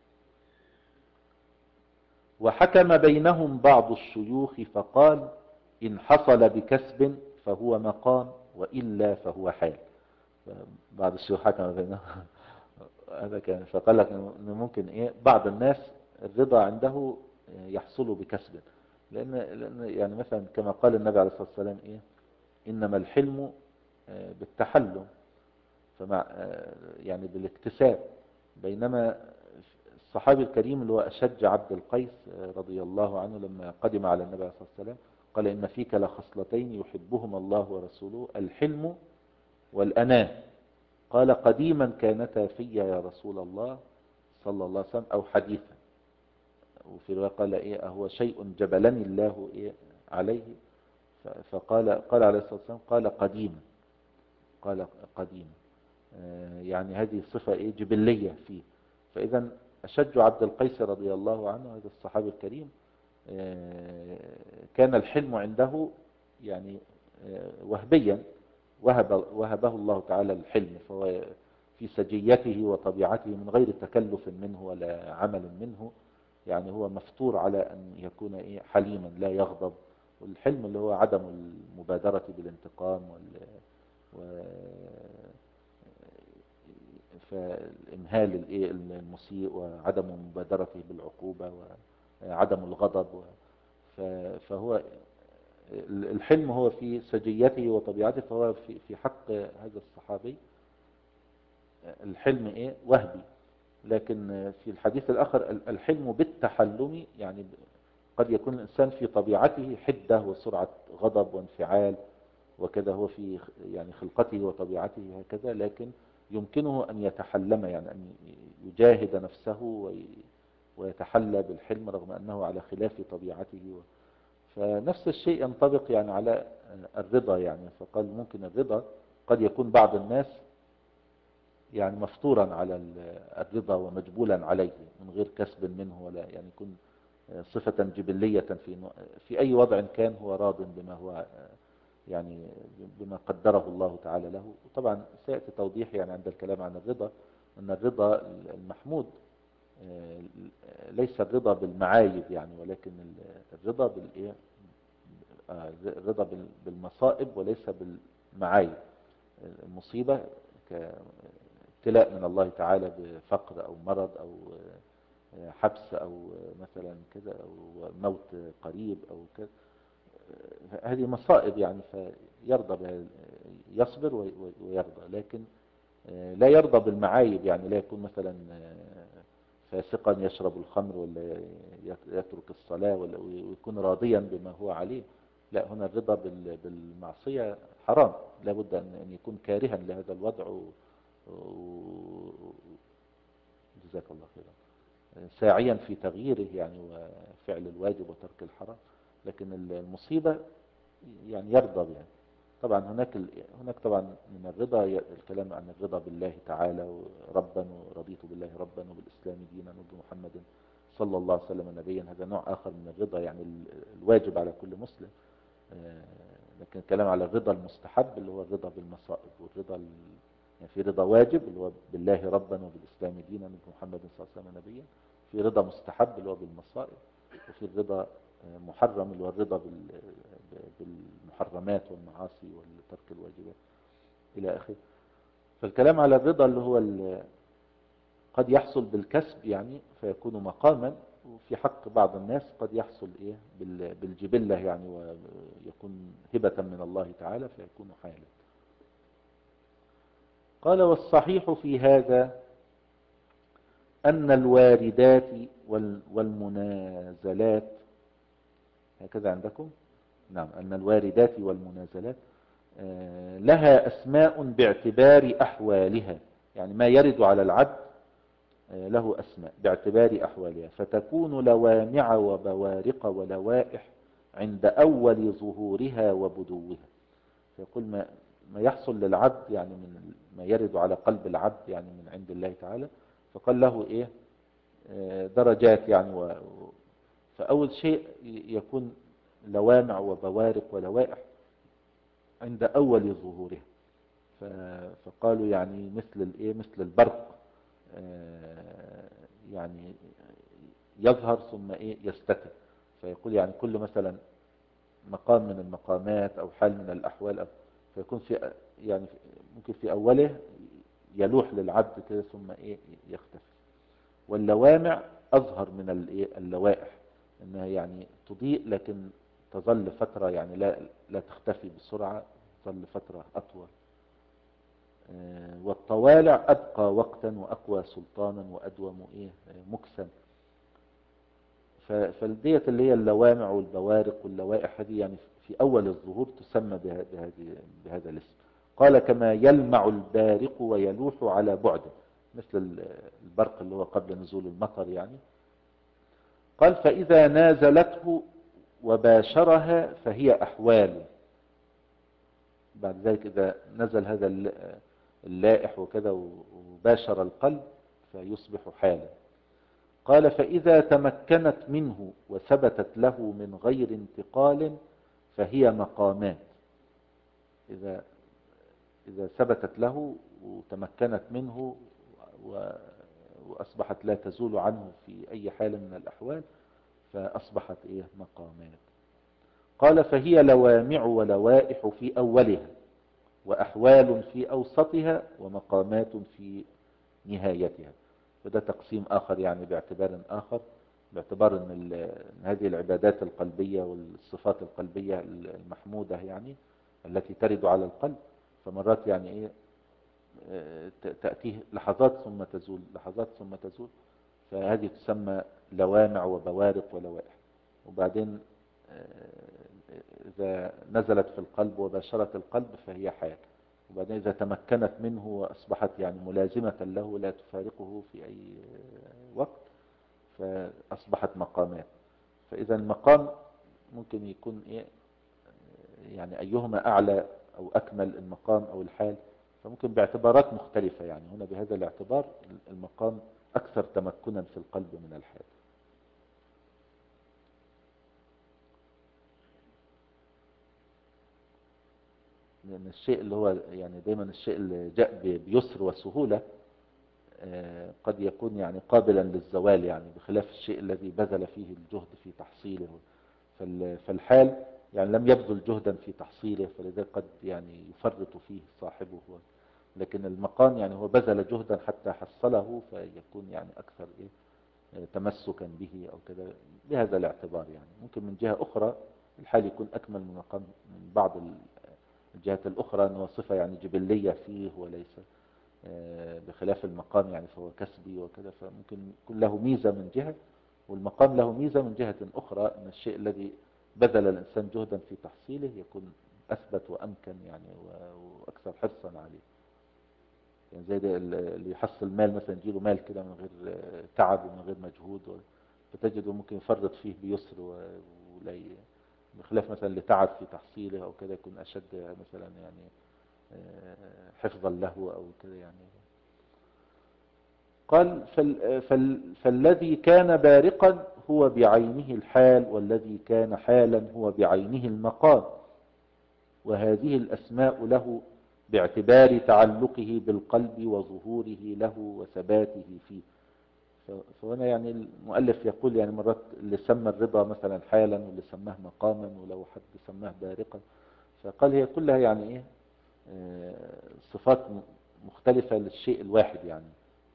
S1: وحكم بينهم بعض الشيوخ فقال إن حصل بكسب فهو مقام وإلا فهو حال. بعض الشيوخ حكم بينهم هذا كان. فقال لك إنه ممكن إيه بعض الناس الرضا عنده يحصل بكسب، لأن, لأن يعني مثلا كما قال النبي عليه الصلاة والسلام إيه إنما الحلم بالتحلم فمع يعني بالاكتساب. بينما الصحابي الكريم اللي هو أشج عبد القيس رضي الله عنه لما قدم على النبي عليه الصلاة والسلام قال إن فيك لخصلتين يحبهما الله ورسوله الحلم والأناة. قال قديما كانتا في يا رسول الله صلى الله عليه وسلم أو حديثا. وفي رواية قال إيه أهو شيء جبلني الله إيه عليه. فقال قال عليه الصلاة والسلام قال قديما، قال قديما، يعني هذه صفة إيه جبلية فيه. فإذا أشج عبد القيس رضي الله عنه هذا الصحابي الكريم كان الحلم عنده يعني وهبيا، وهب وهبه الله تعالى الحلم، فهو في سجيته وطبيعته من غير تكلف منه ولا عمل منه، يعني هو مفطور على أن يكون إيه حليما لا يغضب. والحلم اللي هو عدم المبادرة بالانتقام وال و فالإمهال الإيه المسيء، وعدم مبادرته بالعقوبة، وعدم الغضب. فهو الحلم هو في سجيته وطبيعته، فهو في في حق هذا الصحابي الحلم إيه وهبي. لكن في الحديث الآخر الحلم بالتحلم، يعني قد يكون الإنسان في طبيعته حدة وسرعة غضب وانفعال وكذا، هو في يعني خلقته وطبيعته هكذا، لكن يمكنه أن يتحلم، يعني أن يجاهد نفسه ويتحلى بالحلم رغم أنه على خلاف طبيعته. فنفس الشيء ينطبق يعني على الرضا. يعني فقال ممكن الرضا قد يكون بعض الناس يعني مفطورا على الرضا ومجبولا عليه من غير كسب منه، ولا يعني يكون صفة جبلية في في أي وضع كان هو راض بما هو يعني بما قدره الله تعالى له. وطبعا سيأتي توضيح يعني عند الكلام عن الرضا أن الرضا المحمود ليس الرضا بالمعايب يعني، ولكن الرضا بالإيه الرضا بالمصائب وليس بالمعايب. المصيبة كابتلاء من الله تعالى بفقر أو مرض أو حبس أو مثلا كذا أو موت قريب أو كذا، هذه مصائب يعني، فيرضى بها يصبر ويرضى. لكن لا يرضى بالمعايب، يعني لا يكون مثلا فاسقا يشرب الخمر ولا يترك الصلاة ويكون راضيا بما هو عليه. لا، هنا الرضا بالمعصية حرام، لابد أن يكون كارها لهذا الوضع جزاك الله خيرا ساعيا في تغييره يعني وفعل الواجب وترك الحرام. لكن المصيبة يعني يرضى بها. طبعا هناك هناك طبعا من الرضا الكلام عن الرضا بالله تعالى ربا، ورضيت بالله ربا وبالإسلام دينا وبمحمد صلى الله عليه وسلم نبيا. هذا نوع آخر من الرضا يعني الواجب على كل مسلم. لكن الكلام على الرضا المستحب اللي هو الرضا بالمصائب، والرضا يعني في رضا واجب اللي هو بالله ربا وبالإسلام دينا وبمحمد صلى الله عليه وسلم نبيا، في رضا مستحب اللي هو بالمصائب، وفي الرضا محرم اللي هو الرضا بالمحرمات والمعاصي وترك الواجبات إلى آخره. فالكلام على الرضا اللي هو قد يحصل بالكسب يعني فيكون مقاما، وفي حق بعض الناس قد يحصل إيه بالجبلة يعني ويكون هبة من الله تعالى فيكون حالا. قال والصحيح في هذا أن الواردات والمنازلات، هكذا عندكم؟ نعم، أن الواردات والمنازلات لها أسماء باعتبار أحوالها، يعني ما يرد على العبد له أسماء باعتبار أحوالها، فتكون لوامع وبوارق ولوائح عند أول ظهورها وبدوها. فيقول ما ما يحصل للعبد يعني من ما يرد على قلب العبد يعني من عند الله تعالى، فقال له إيه درجات يعني و... فأول شيء يكون لوامع وبوارق ولوائح عند أول ظهورها. فقالوا يعني مثل الإيه مثل البرق يعني يظهر ثم إيه يستتر. فيقول يعني كل مثلا مقام من المقامات أو حال من الأحوال أو فيكون في يعني ممكن في أوله يلوح للعبد كده ثم إيه يختفي. واللوامع أظهر من اللوائح، إنها يعني تضيء لكن تظل فترة يعني لا لا تختفي بسرعة، تظل فترة أطول. والطوالع أبقى وقتا وأقوى سلطانا وأدوم إيه مكسا. فالدية اللي هي اللوامع والبوارق واللوائح هذه يعني في أول الظهور تسمى بهذه بهذا الاسم. قال كما يلمع البارق ويلوح على بعده، مثل البرق اللي هو قبل نزول المطر يعني. قال فإذا نازلته وباشرها فهي أحوال. بعد ذلك إذا نزل هذا اللائح وكذا وباشر القلب فيصبح حالا. قال فإذا تمكنت منه وثبتت له من غير انتقال فهي مقامات. إذا إذا ثبتت له وتمكنت منه وأصبحت لا تزول عنه في أي حال من الأحوال فأصبحت إيه مقامات. قال فهي لوامع ولوائح في أولها، وأحوال في أوسطها، ومقامات في نهايتها. فده تقسيم آخر يعني باعتبار آخر، باعتبار أن هذه العبادات القلبية والصفات القلبية المحمودة يعني التي ترد على القلب، فمرات يعني إيه تأتيه لحظات ثم تزول، لحظات ثم تزول، فهذه تسمى لوامع وبوارق ولوائح. وبعدين إذا نزلت في القلب وباشرت القلب فهي حال. وبعدين إذا تمكنت منه وأصبحت يعني ملازمة له لا تفارقه في أي وقت فأصبحت مقامات. فإذا المقام ممكن يكون إيه يعني أيهما أعلى أو أكمل، المقام أو الحال، فممكن باعتبارات مختلفة. يعني هنا بهذا الاعتبار المقام أكثر تمكنا في القلب من الحال. لأن الشيء اللي هو يعني دايما الشيء اللي جاء بيسر وسهولة قد يكون يعني قابلا للزوال، يعني بخلاف الشيء الذي بذل فيه الجهد في تحصيله. فالحال يعني لم يبذل جهدا في تحصيله فلذلك قد يعني يفرط فيه صاحبه، لكن المقام يعني هو بذل جهدا حتى حصله فيكون يعني أكثر إيه تمسكا به أو كذا. بهذا الاعتبار يعني ممكن من جهة أخرى الحال يكون أكمل من مقام من بعض الجهات الأخرى، أنه صفة يعني جبلية فيه وليس بخلاف المقام يعني فهو كسبي وكذا، فممكن يكون له ميزة من جهة والمقام له ميزة من جهة أخرى، أن الشيء الذي بذل الإنسان جهدا في تحصيله يكون أثبت وأمكن يعني وأكثر حرصا عليه. يعني زي ده اللي يحصل مال مثلا يجيله مال كده من غير تعب ومن غير مجهود، فتجده ممكن يفرط فيه بيسر ولا بخلاف مثلا اللي تعب في تحصيله أو كده يكون أشد مثلا يعني حفظا له أو كده يعني. قال فال فال فالذي كان بارقا هو بعينه الحال، والذي كان حالا هو بعينه المقام، وهذه الأسماء له باعتبار تعلقه بالقلب وظهوره له وثباته فيه. فهنا يعني المؤلف يقول يعني مرات اللي سمى الرضا مثلا حالا واللي سماه مقاما ولو حد سماه بارقا، فقال هي كلها يعني ايه صفات مختلفة للشيء الواحد. يعني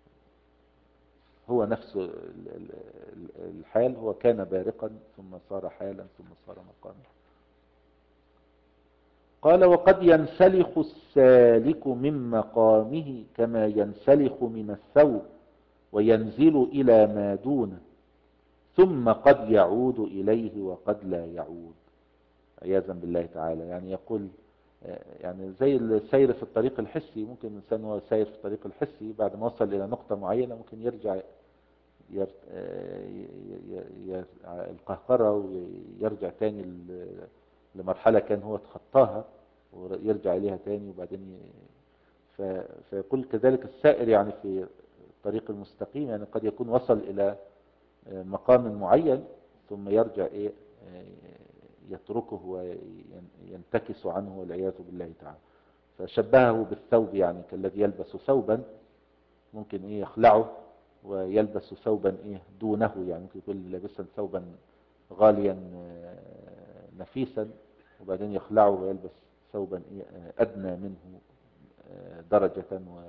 S1: هو نفسه الحال هو كان بارقا ثم صار حالا ثم صار مقاما. قال وقد ينسلخ السالك من مقامه كما ينسلخ من الثوب وينزل إلى ما دونه، ثم قد يعود إليه وقد لا يعود، عياذا بالله تعالى. يعني يقول يعني زي السير في الطريق الحسي، ممكن الإنسان هو سير في الطريق الحسي بعد ما وصل إلى نقطة معينة ممكن يرجع القهقرة ويرجع تاني لمرحلة كان هو تخطاها ويرجع إليها تاني. وبعدين فيقول كذلك السائر يعني في الطريق المستقيم يعني قد يكون وصل إلى مقام معين ثم يرجع إيه يتركه وينتكس عنه والعياذ بالله تعالى. فشبهه بالثوب يعني كالذي يلبس ثوبا ممكن إيه يخلعه ويلبس ثوبا إيه دونه، يعني ممكن يكون لابسا ثوبا غاليا نفيسا وبعدين يخلعه ويلبس ثوبا إيه أدنى منه درجة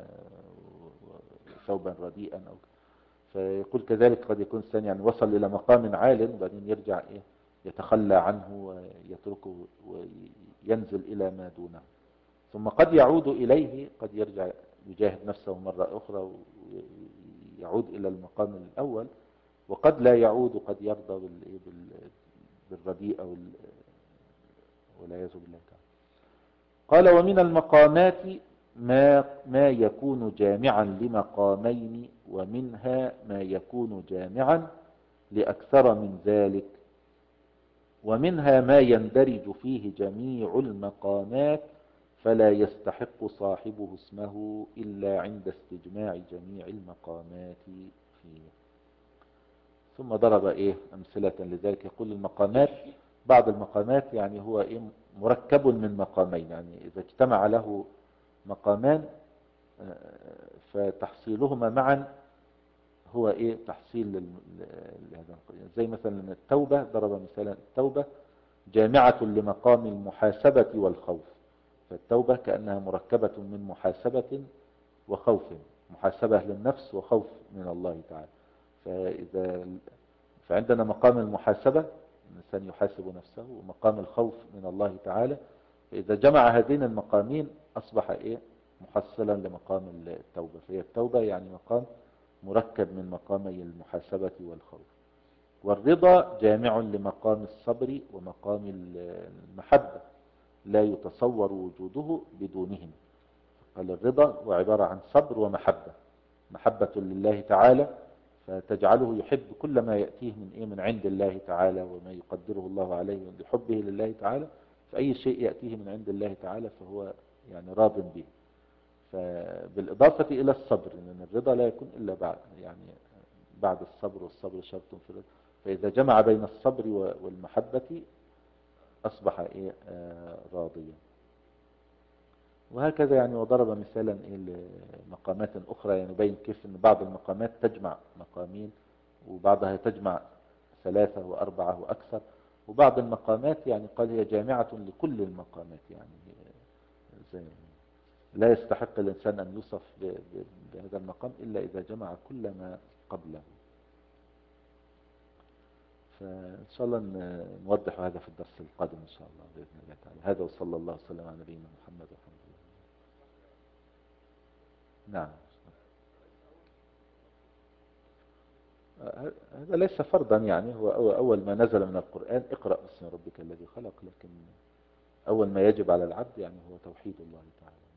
S1: وثوبا رديئا أو. فيقول كذلك قد يكون الإنسان يعني وصل إلى مقام عال وبعدين يرجع إيه يتخلى عنه ويتركه وينزل إلى ما دونه، ثم قد يعود إليه، قد يرجع يجاهد نفسه مرة أخرى ويعود إلى المقام الأول، وقد لا يعود وقد يرضى بالرديء والعياذ بالله تعالى. قال ومن المقامات ما, ما يكون جامعا لمقامين، ومنها ما يكون جامعا لأكثر من ذلك، ومنها ما يندرج فيه جميع المقامات فلا يستحق صاحبه اسمه إلا عند استجماع جميع المقامات فيه. ثم ضرب إيه أمثلة لذلك، يقول المقامات، بعض المقامات يعني هو إيه مركب من مقامين، يعني إذا اجتمع له مقامان فتحصيلهما معا هو إيه تحصيل لهذا. زي مثلا التوبة، ضرب مثلا التوبة جامعة لمقام المحاسبة والخوف، فالتوبة كأنها مركبة من محاسبة وخوف، محاسبة للنفس وخوف من الله تعالى. فإذا فعندنا مقام المحاسبة، الإنسان يحاسب نفسه، ومقام الخوف من الله تعالى، فإذا جمع هذين المقامين أصبح إيه محصلا لمقام التوبة. فهي التوبة يعني مقام مركب من مقامي المحاسبة والخوف. والرضا جامع لمقام الصبر ومقام المحبة، لا يتصور وجوده بدونهم. قال الرضا هو عبارة عن صبر ومحبة، محبة لله تعالى فتجعله يحب كل ما يأتيه من إيه من عند الله تعالى، وما يقدره الله عليه لحبه لله تعالى، فأي شيء يأتيه من عند الله تعالى فهو يعني راض به. فبالإضافة إلى الصبر، لأن الرضا لا يكون إلا بعد يعني بعد الصبر، والصبر شرط في الرضا. فإذا جمع بين الصبر والمحبة أصبح إيه آه راضيا. وهكذا يعني. وضرب مثالا إيه لمقامات أخرى يعني يبين كيف أن بعض المقامات تجمع مقامين، وبعضها تجمع ثلاثة وأربعة وأكثر، وبعض المقامات يعني قال هي جامعة لكل المقامات، يعني زي لا يستحق الإنسان أن يوصف بهذا المقام إلا إذا جمع كل ما قبله. فإن شاء الله نوضح هذا في الدرس القادم إن شاء الله بإذن الله تعالى. هذا وصلى الله وسلم على نبينا محمد والحمد لله. نعم. هذا ليس فرضا، يعني هو أول ما نزل من القرآن اقرأ باسم ربك الذي خلق، لكن أول ما يجب على العبد يعني هو توحيد الله تعالى.